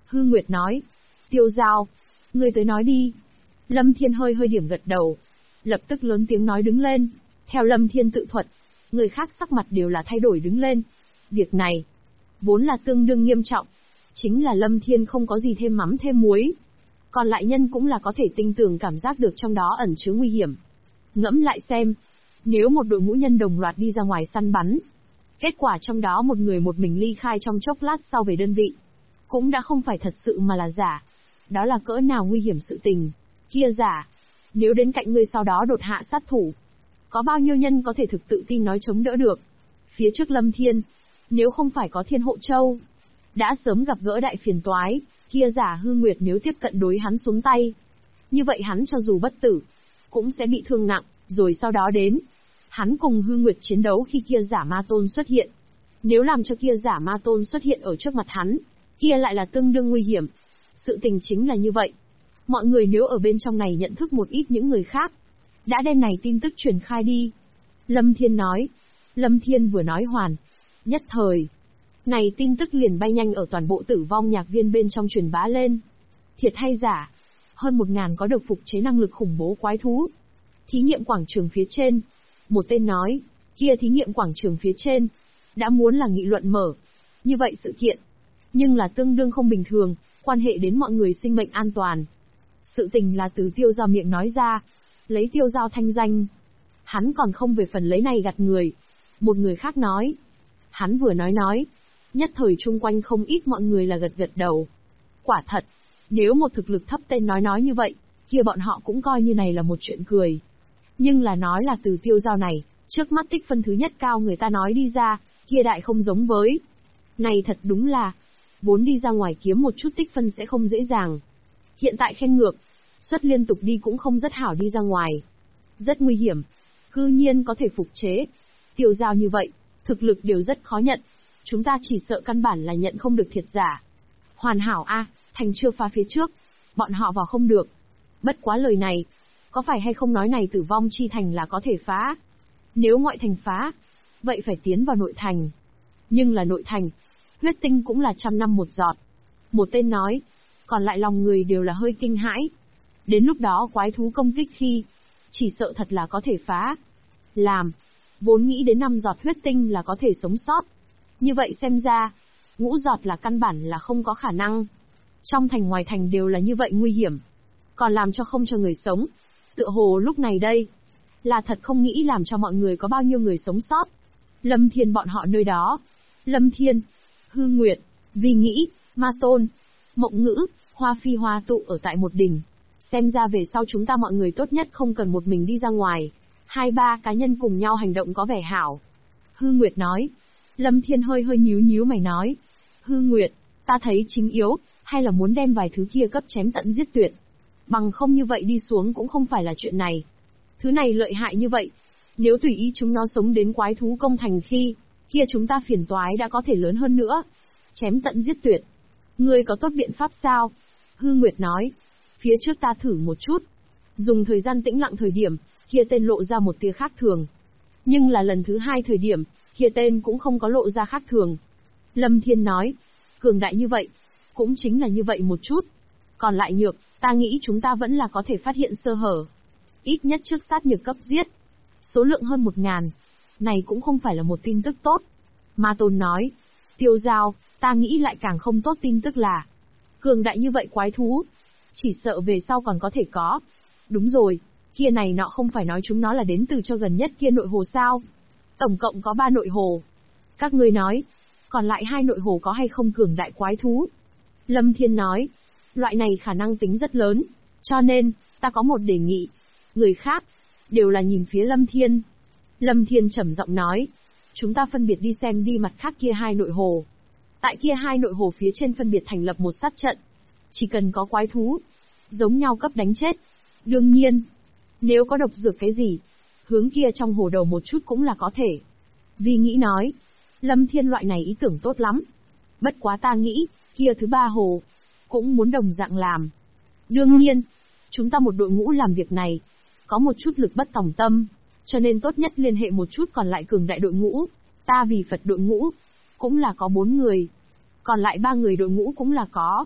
Hư Nguyệt nói. Tiêu Giao, ngươi tới nói đi. Lâm Thiên hơi hơi điểm gật đầu. Lập tức lớn tiếng nói đứng lên. Theo Lâm Thiên tự thuật, người khác sắc mặt đều là thay đổi đứng lên. Việc này, vốn là tương đương nghiêm trọng. Chính là Lâm Thiên không có gì thêm mắm thêm muối. Còn lại nhân cũng là có thể tinh tường cảm giác được trong đó ẩn chứa nguy hiểm. Ngẫm lại xem, nếu một đội ngũ nhân đồng loạt đi ra ngoài săn bắn, kết quả trong đó một người một mình ly khai trong chốc lát sau về đơn vị, cũng đã không phải thật sự mà là giả. Đó là cỡ nào nguy hiểm sự tình. Kia giả, nếu đến cạnh ngươi sau đó đột hạ sát thủ, có bao nhiêu nhân có thể thực tự tin nói chống đỡ được. Phía trước Lâm Thiên, nếu không phải có Thiên Hộ Châu, đã sớm gặp gỡ đại phiền toái. Kia giả Hư Nguyệt nếu tiếp cận đối hắn xuống tay, như vậy hắn cho dù bất tử, cũng sẽ bị thương nặng. Rồi sau đó đến, hắn cùng Hư Nguyệt chiến đấu khi kia giả ma tôn xuất hiện. Nếu làm cho kia giả ma tôn xuất hiện ở trước mặt hắn, kia lại là tương đương nguy hiểm. Sự tình chính là như vậy. Mọi người nếu ở bên trong này nhận thức một ít những người khác, đã đem này tin tức truyền khai đi. Lâm Thiên nói. Lâm Thiên vừa nói hoàn. Nhất thời, này tin tức liền bay nhanh ở toàn bộ Tử Vong Nhạc Viên bên trong truyền bá lên. Thiệt hay giả, hơn 1000 có được phục chế năng lực khủng bố quái thú. Thí nghiệm quảng trường phía trên. Một tên nói, kia thí nghiệm quảng trường phía trên, đã muốn là nghị luận mở. Như vậy sự kiện, nhưng là tương đương không bình thường, quan hệ đến mọi người sinh mệnh an toàn. Sự tình là từ Tiêu Giao miệng nói ra, lấy Tiêu Giao thanh danh. Hắn còn không về phần lấy này gạt người. Một người khác nói. Hắn vừa nói, nhất thời chung quanh không ít mọi người là gật đầu. Quả thật, nếu một thực lực thấp tên nói như vậy, kia bọn họ cũng coi như này là một chuyện cười. Nhưng là nói là từ Tiêu Giao này, trước mắt tích phân thứ nhất cao người ta nói đi ra, kia đại không giống với. Này thật đúng là, vốn đi ra ngoài kiếm một chút tích phân sẽ không dễ dàng. Hiện tại khen ngược, suất liên tục đi cũng không rất hảo đi ra ngoài. Rất nguy hiểm, cư nhiên có thể phục chế. Tiêu Giao như vậy, thực lực đều rất khó nhận. Chúng ta chỉ sợ căn bản là nhận không được thiệt giả. Hoàn hảo a, thành chưa phá phía trước, bọn họ vào không được. Bất quá lời này, có phải hay không nói này Tử Vong chi thành là có thể phá? Nếu ngoại thành phá, vậy phải tiến vào nội thành. Nhưng là nội thành, huyết tinh cũng là 100 năm một giọt. Một tên nói, còn lại lòng người đều là hơi kinh hãi. Đến lúc đó quái thú công kích khi, chỉ sợ thật là có thể phá. Làm, vốn nghĩ đến 5 giọt huyết tinh là có thể sống sót. Như vậy xem ra, ngũ giọt là căn bản là không có khả năng. Trong thành ngoài thành đều là như vậy nguy hiểm. Còn làm cho không cho người sống. Tựa hồ lúc này đây, là thật không nghĩ làm cho mọi người có bao nhiêu người sống sót. Lâm Thiên bọn họ nơi đó. Lâm Thiên, Hư Nguyệt, Vi Nghĩ, Ma Tôn, Mộng Ngữ, Hoa Phi Hoa tụ ở tại một đỉnh. Xem ra về sau chúng ta mọi người tốt nhất không cần một mình đi ra ngoài. 2-3 cá nhân cùng nhau hành động có vẻ hảo. Hư Nguyệt nói. Lâm Thiên hơi hơi nhíu mày nói. Hư Nguyệt, ta thấy chính yếu, hay là muốn đem vài thứ kia cấp chém tận giết tuyệt. Bằng không như vậy đi xuống cũng không phải là chuyện này. Thứ này lợi hại như vậy. Nếu tùy ý chúng nó sống đến quái thú công thành khi, kia chúng ta phiền toái đã có thể lớn hơn nữa. Chém tận giết tuyệt. Ngươi có tốt biện pháp sao? Hư Nguyệt nói. Phía trước ta thử một chút. Dùng thời gian tĩnh lặng thời điểm, kia tên lộ ra một tia khác thường. Nhưng là lần thứ 2 thời điểm, kia tên cũng không có lộ ra khác thường. Lâm Thiên nói. Cường đại như vậy. Cũng chính là như vậy một chút. Còn lại nhược, ta nghĩ chúng ta vẫn là có thể phát hiện sơ hở. Ít nhất trước sát nhược cấp giết. Số lượng hơn 1000. Này cũng không phải là một tin tức tốt. Ma Tôn nói. Tiêu Giao, ta nghĩ lại càng không tốt tin tức là cường đại như vậy quái thú. Chỉ sợ về sau còn có thể có. Đúng rồi, kia này nọ không phải nói chúng nó là đến từ cho gần nhất kia nội hồ sao? Tổng cộng có 3 nội hồ. Các ngươi nói, còn lại 2 nội hồ có hay không cường đại quái thú? Lâm Thiên nói. Loại này khả năng tính rất lớn. Cho nên, ta có một đề nghị. Người khác, đều là nhìn phía Lâm Thiên. Lâm Thiên trầm giọng nói. Chúng ta phân biệt đi xem đi mặt khác kia 2 nội hồ. Tại kia 2 nội hồ phía trên phân biệt thành lập một sát trận. Chỉ cần có quái thú, giống nhau cấp đánh chết. Đương nhiên, nếu có độc dược cái gì, hướng kia trong hồ đầu một chút cũng là có thể. Vi Nghĩ nói. Lâm Thiên loại này ý tưởng tốt lắm. Bất quá ta nghĩ, kia thứ 3 hồ, cũng muốn đồng dạng làm. Đương nhiên, chúng ta một đội ngũ làm việc này, có một chút lực bất tòng tâm, cho nên tốt nhất liên hệ một chút còn lại cường đại đội ngũ. Ta vì Phật đội ngũ, cũng là có 4 người. Còn lại 3 người đội ngũ cũng là có.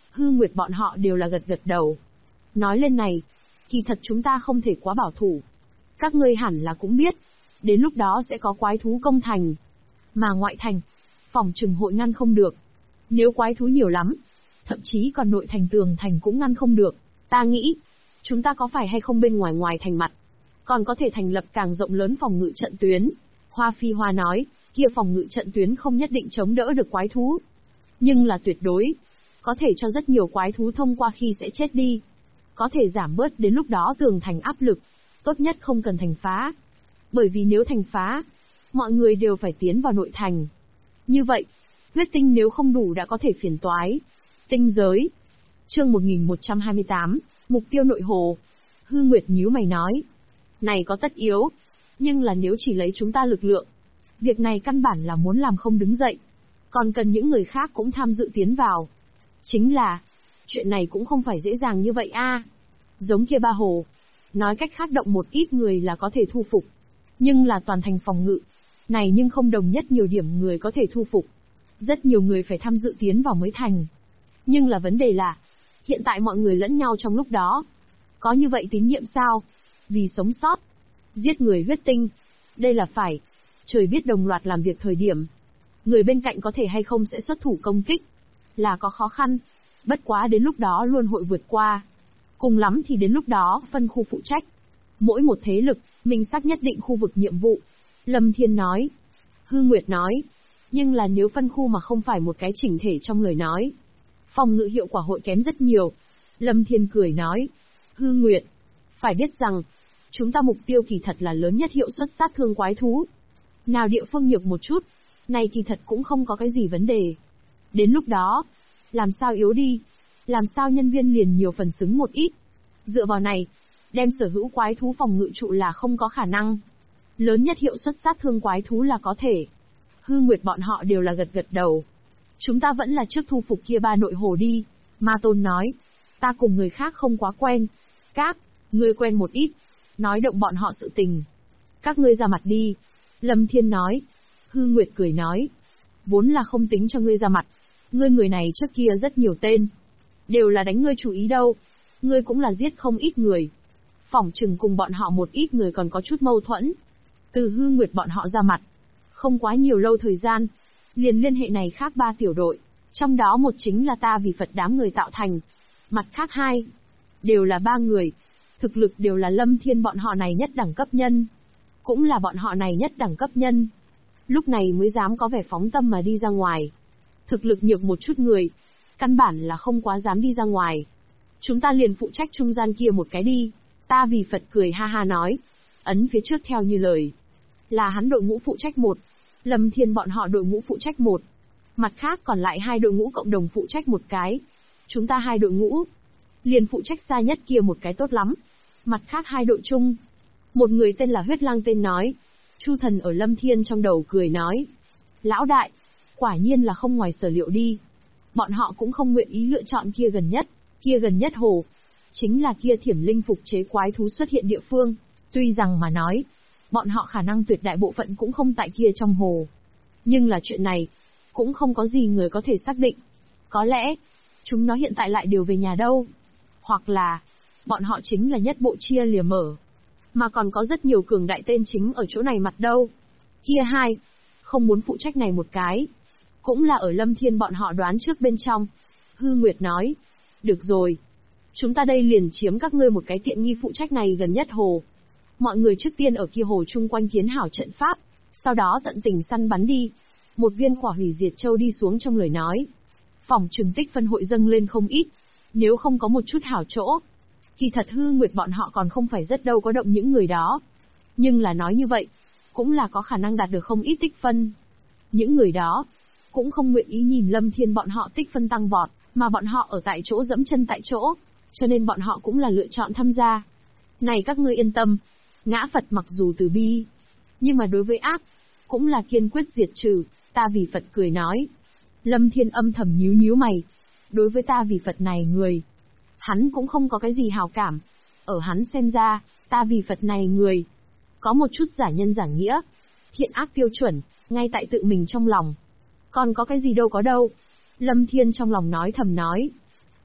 Hư Nguyệt bọn họ đều là gật gật đầu. Nói lên này, kỳ thật chúng ta không thể quá bảo thủ. Các ngươi hẳn là cũng biết, đến lúc đó sẽ có quái thú công thành. Mà ngoại thành, phòng trừng hội ngăn không được. Nếu quái thú nhiều lắm, thậm chí còn nội thành tường thành cũng ngăn không được. Ta nghĩ, chúng ta có phải hay không bên ngoài thành mặt, còn có thể thành lập càng rộng lớn phòng ngự trận tuyến. Hoa Phi Hoa nói, kia phòng ngự trận tuyến không nhất định chống đỡ được quái thú, nhưng là tuyệt đối có thể cho rất nhiều quái thú thông qua khi sẽ chết đi. Có thể giảm bớt đến lúc đó tường thành áp lực, tốt nhất không cần thành phá. Bởi vì nếu thành phá, mọi người đều phải tiến vào nội thành. Như vậy, huyết tinh nếu không đủ đã có thể phiền toái. Tinh giới. Chương 1128, mục tiêu nội hồ. Hư Nguyệt nhíu mày nói. Này có tất yếu, nhưng là nếu chỉ lấy chúng ta lực lượng, việc này căn bản là muốn làm không đứng dậy. Còn cần những người khác cũng tham dự tiến vào. Chính là, chuyện này cũng không phải dễ dàng như vậy a. Giống kia ba hồ, nói cách khác động một ít người là có thể thu phục. Nhưng là toàn thành phòng ngự, này nhưng không đồng nhất nhiều điểm người có thể thu phục. Rất nhiều người phải tham dự tiến vào mới thành. Nhưng là vấn đề là, hiện tại mọi người lẫn nhau trong lúc đó. Có như vậy tín nhiệm sao? Vì sống sót, giết người huyết tinh, đây là phải. Trời biết đồng loạt làm việc thời điểm, người bên cạnh có thể hay không sẽ xuất thủ công kích, là có khó khăn. Bất quá đến lúc đó luôn hội vượt qua. Cùng lắm thì đến lúc đó phân khu phụ trách. Mỗi một thế lực, mình xác nhất định khu vực nhiệm vụ. Lâm Thiên nói. Hư Nguyệt nói. Nhưng là nếu phân khu mà không phải một cái chỉnh thể trong lời nói, phòng ngự hiệu quả hội kém rất nhiều. Lâm Thiên cười nói. Hư Nguyệt, phải biết rằng, chúng ta mục tiêu kỳ thật là lớn nhất hiệu suất sát thương quái thú. Nào địa phương nhược một chút, này kỳ thật cũng không có cái gì vấn đề. Đến lúc đó, làm sao yếu đi, làm sao nhân viên liền nhiều phần xứng một ít. Dựa vào này, đem sở hữu quái thú phòng ngự trụ là không có khả năng. Lớn nhất hiệu suất sát thương quái thú là có thể. Hư Nguyệt bọn họ đều là gật gật đầu. Chúng ta vẫn là trước thu phục kia ba nội hồ đi. Ma Tôn nói, ta cùng người khác không quá quen. Các, ngươi quen một ít, nói động bọn họ sự tình. Các ngươi ra mặt đi. Lâm Thiên nói. Hư Nguyệt cười nói, vốn là không tính cho ngươi ra mặt. Ngươi người này trước kia rất nhiều tên, đều là đánh ngươi chủ ý đâu. Ngươi cũng là giết không ít người. Phỏng chừng cùng bọn họ một ít người còn có chút mâu thuẫn. Từ Hư Nguyệt bọn họ ra mặt, không quá nhiều lâu thời gian, liền liên hệ này khác ba tiểu đội. Trong đó một chính là ta vì Phật đám người tạo thành. Mặt khác hai, đều là ba người. Thực lực đều là Lâm Thiên bọn họ này nhất đẳng cấp nhân. Cũng là bọn họ này nhất đẳng cấp nhân. Lúc này mới dám có vẻ phóng tâm mà đi ra ngoài. Thực lực nhược một chút người, căn bản là không quá dám đi ra ngoài. Chúng ta liền phụ trách trung gian kia một cái đi. Ta vì Phật cười ha ha nói. Ấn phía trước theo như lời. Là hắn đội ngũ phụ trách một. Lâm Thiên bọn họ đội ngũ phụ trách một. Mặt khác còn lại hai đội ngũ cộng đồng phụ trách một cái. Chúng ta hai đội ngũ, liền phụ trách xa nhất kia một cái tốt lắm. Mặt khác hai đội chung. Một người tên là Huyết Lang tên nói. Chu Thần ở Lâm Thiên trong đầu cười nói. Lão đại, quả nhiên là không ngoài sở liệu đi. Bọn họ cũng không nguyện ý lựa chọn kia gần nhất hồ. Chính là kia Thiểm Linh phục chế quái thú xuất hiện địa phương. Tuy rằng mà nói, bọn họ khả năng tuyệt đại bộ phận cũng không tại kia trong hồ. Nhưng là chuyện này, cũng không có gì người có thể xác định. Có lẽ, chúng nó hiện tại lại đều về nhà đâu. Hoặc là, bọn họ chính là nhất bộ chia lìa mở. Mà còn có rất nhiều cường đại tên chính ở chỗ này mặt đâu. Kia hai, không muốn phụ trách này một cái. Cũng là ở Lâm Thiên bọn họ đoán trước bên trong. Hư Nguyệt nói, được rồi. Chúng ta đây liền chiếm các ngươi một cái tiện nghi phụ trách này gần nhất hồ. Mọi người trước tiên ở kia hồ chung quanh kiến hảo trận pháp, sau đó tận tình săn bắn đi. Một viên quả hủy diệt châu đi xuống trong lời nói. Phòng trừng tích phân hội dâng lên không ít, nếu không có một chút hảo chỗ. Kỳ thật Hư Nguyệt bọn họ còn không phải rất đâu có động những người đó. Nhưng là nói như vậy, cũng là có khả năng đạt được không ít tích phân. Những người đó, cũng không nguyện ý nhìn Lâm Thiên bọn họ tích phân tăng vọt, mà bọn họ ở tại chỗ dẫm chân tại chỗ, cho nên bọn họ cũng là lựa chọn tham gia. Này các ngươi yên tâm, ngã Phật mặc dù từ bi, nhưng mà đối với ác, cũng là kiên quyết diệt trừ, ta vì Phật cười nói. Lâm Thiên âm thầm nhíu nhíu mày, đối với ta vì Phật này người, hắn cũng không có cái gì hào cảm. Ở hắn xem ra, ta vì Phật này người, có một chút giả nhân giả nghĩa, thiện ác tiêu chuẩn, ngay tại tự mình trong lòng. Còn có cái gì đâu có đâu. Lâm Thiên trong lòng nói thầm nói.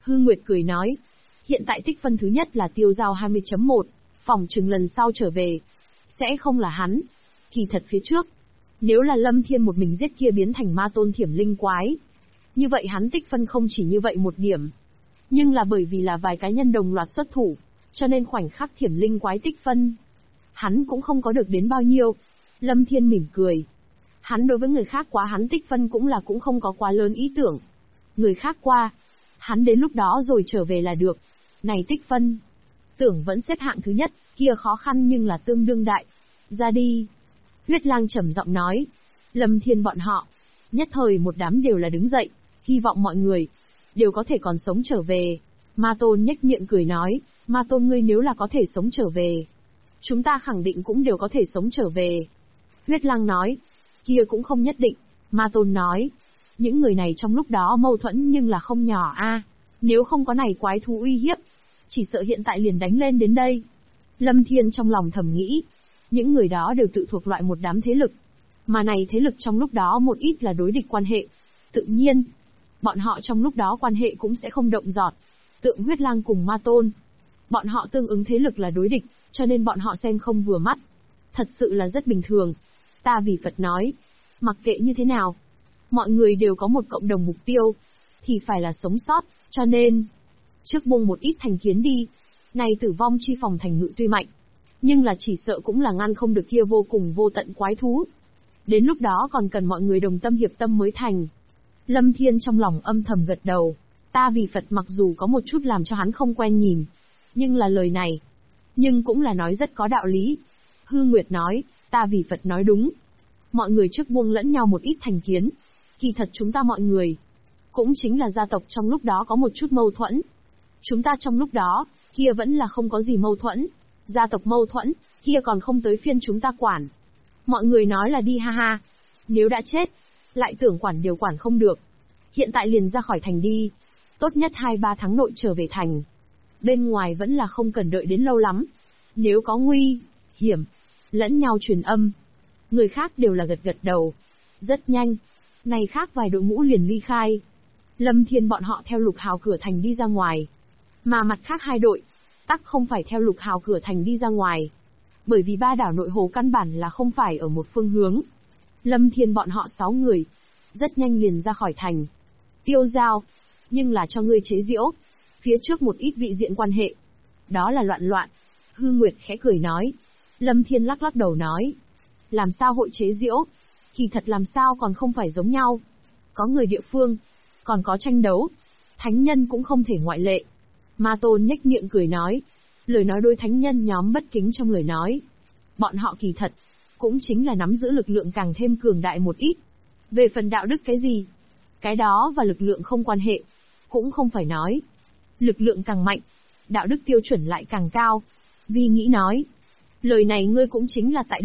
Hư Nguyệt cười nói. Hiện tại tích phân thứ nhất là Tiêu Giao 20.1, phỏng chừng lần sau trở về. Sẽ không là hắn. Kỳ thật phía trước, nếu là Lâm Thiên một mình giết kia biến thành ma tôn thiểm linh quái, như vậy hắn tích phân không chỉ như vậy một điểm. Nhưng là bởi vì là vài cá nhân đồng loạt xuất thủ, cho nên khoảnh khắc thiểm linh quái tích phân, hắn cũng không có được đến bao nhiêu. Lâm Thiên mỉm cười. Hắn đối với người khác quá hắn tích phân cũng không có quá lớn ý tưởng. Người khác qua, hắn đến lúc đó rồi trở về là được. Này tích phân, tưởng vẫn xếp hạng thứ nhất, kia khó khăn nhưng là tương đương đại. Ra đi. Huyết Lang trầm giọng nói. Lâm Thiên bọn họ, nhất thời một đám đều là đứng dậy, hy vọng mọi người đều có thể còn sống trở về. Ma Tôn nhếch miệng cười nói, Ma Tôn ngươi nếu là có thể sống trở về, chúng ta khẳng định cũng đều có thể sống trở về. Huyết Lang nói, kia cũng không nhất định. Ma Tôn nói, những người này trong lúc đó mâu thuẫn nhưng là không nhỏ a. Nếu không có này quái thú uy hiếp, chỉ sợ hiện tại liền đánh lên đến đây. Lâm Thiên trong lòng thầm nghĩ, những người đó đều tự thuộc loại một đám thế lực, mà này thế lực trong lúc đó một ít là đối địch quan hệ. Tự nhiên, bọn họ trong lúc đó quan hệ cũng sẽ không động giọt. Tượng Huyết Lang cùng Ma Tôn, bọn họ tương ứng thế lực là đối địch, cho nên bọn họ xem không vừa mắt. Thật sự là rất bình thường. Ta vì Phật nói, mặc kệ như thế nào, mọi người đều có một cộng đồng mục tiêu, thì phải là sống sót, cho nên trước buông một ít thành kiến đi. Này tử vong chi phòng thành ngự tuy mạnh, nhưng là chỉ sợ cũng là ngăn không được kia vô cùng vô tận quái thú. Đến lúc đó còn cần mọi người đồng tâm hiệp tâm mới thành. Lâm Thiên trong lòng âm thầm gật đầu. Ta vì Phật mặc dù có một chút làm cho hắn không quen nhìn, nhưng là lời này, nhưng cũng là nói rất có đạo lý. Hư Nguyệt nói, ta vì Phật nói đúng. Mọi người trước buông lẫn nhau một ít thành kiến. Kỳ thật chúng ta mọi người, cũng chính là gia tộc trong lúc đó có một chút mâu thuẫn. Chúng ta trong lúc đó, kia vẫn là không có gì mâu thuẫn. Gia tộc mâu thuẫn, kia còn không tới phiên chúng ta quản. Mọi người nói là đi ha ha. Nếu đã chết, lại tưởng quản đều quản không được. Hiện tại liền ra khỏi thành đi. Tốt nhất 2-3 tháng nội trở về thành. Bên ngoài vẫn là không cần đợi đến lâu lắm. Nếu có nguy hiểm, lẫn nhau truyền âm. Người khác đều là gật gật đầu. Rất nhanh, này khác vài đội ngũ liền ly khai. Lâm Thiên bọn họ theo Lục Hào cửa thành đi ra ngoài. Mà mặt khác hai đội, tắc không phải theo Lục Hào cửa thành đi ra ngoài. Bởi vì ba đảo nội hồ căn bản là không phải ở một phương hướng. Lâm Thiên bọn họ 6 người, rất nhanh liền ra khỏi thành. Tiêu Giao, nhưng là cho ngươi chế giễu. Phía trước một ít vị diện quan hệ. Đó là loạn loạn. Hư Nguyệt khẽ cười nói. Lâm Thiên lắc lắc đầu nói. Làm sao hội chế giễu? Kỳ thật làm sao còn không phải giống nhau. Có người địa phương, còn có tranh đấu. Thánh nhân cũng không thể ngoại lệ. Ma Tôn nhếch miệng cười nói. Lời nói đối thánh nhân nhóm bất kính trong lời nói. Bọn họ kỳ thật, cũng chính là nắm giữ lực lượng càng thêm cường đại một ít. Về phần đạo đức cái gì? Cái đó và lực lượng không quan hệ. Cũng không phải nói. Lực lượng càng mạnh, đạo đức tiêu chuẩn lại càng cao. Vi nghĩ nói. Lời này ngươi cũng chính là tại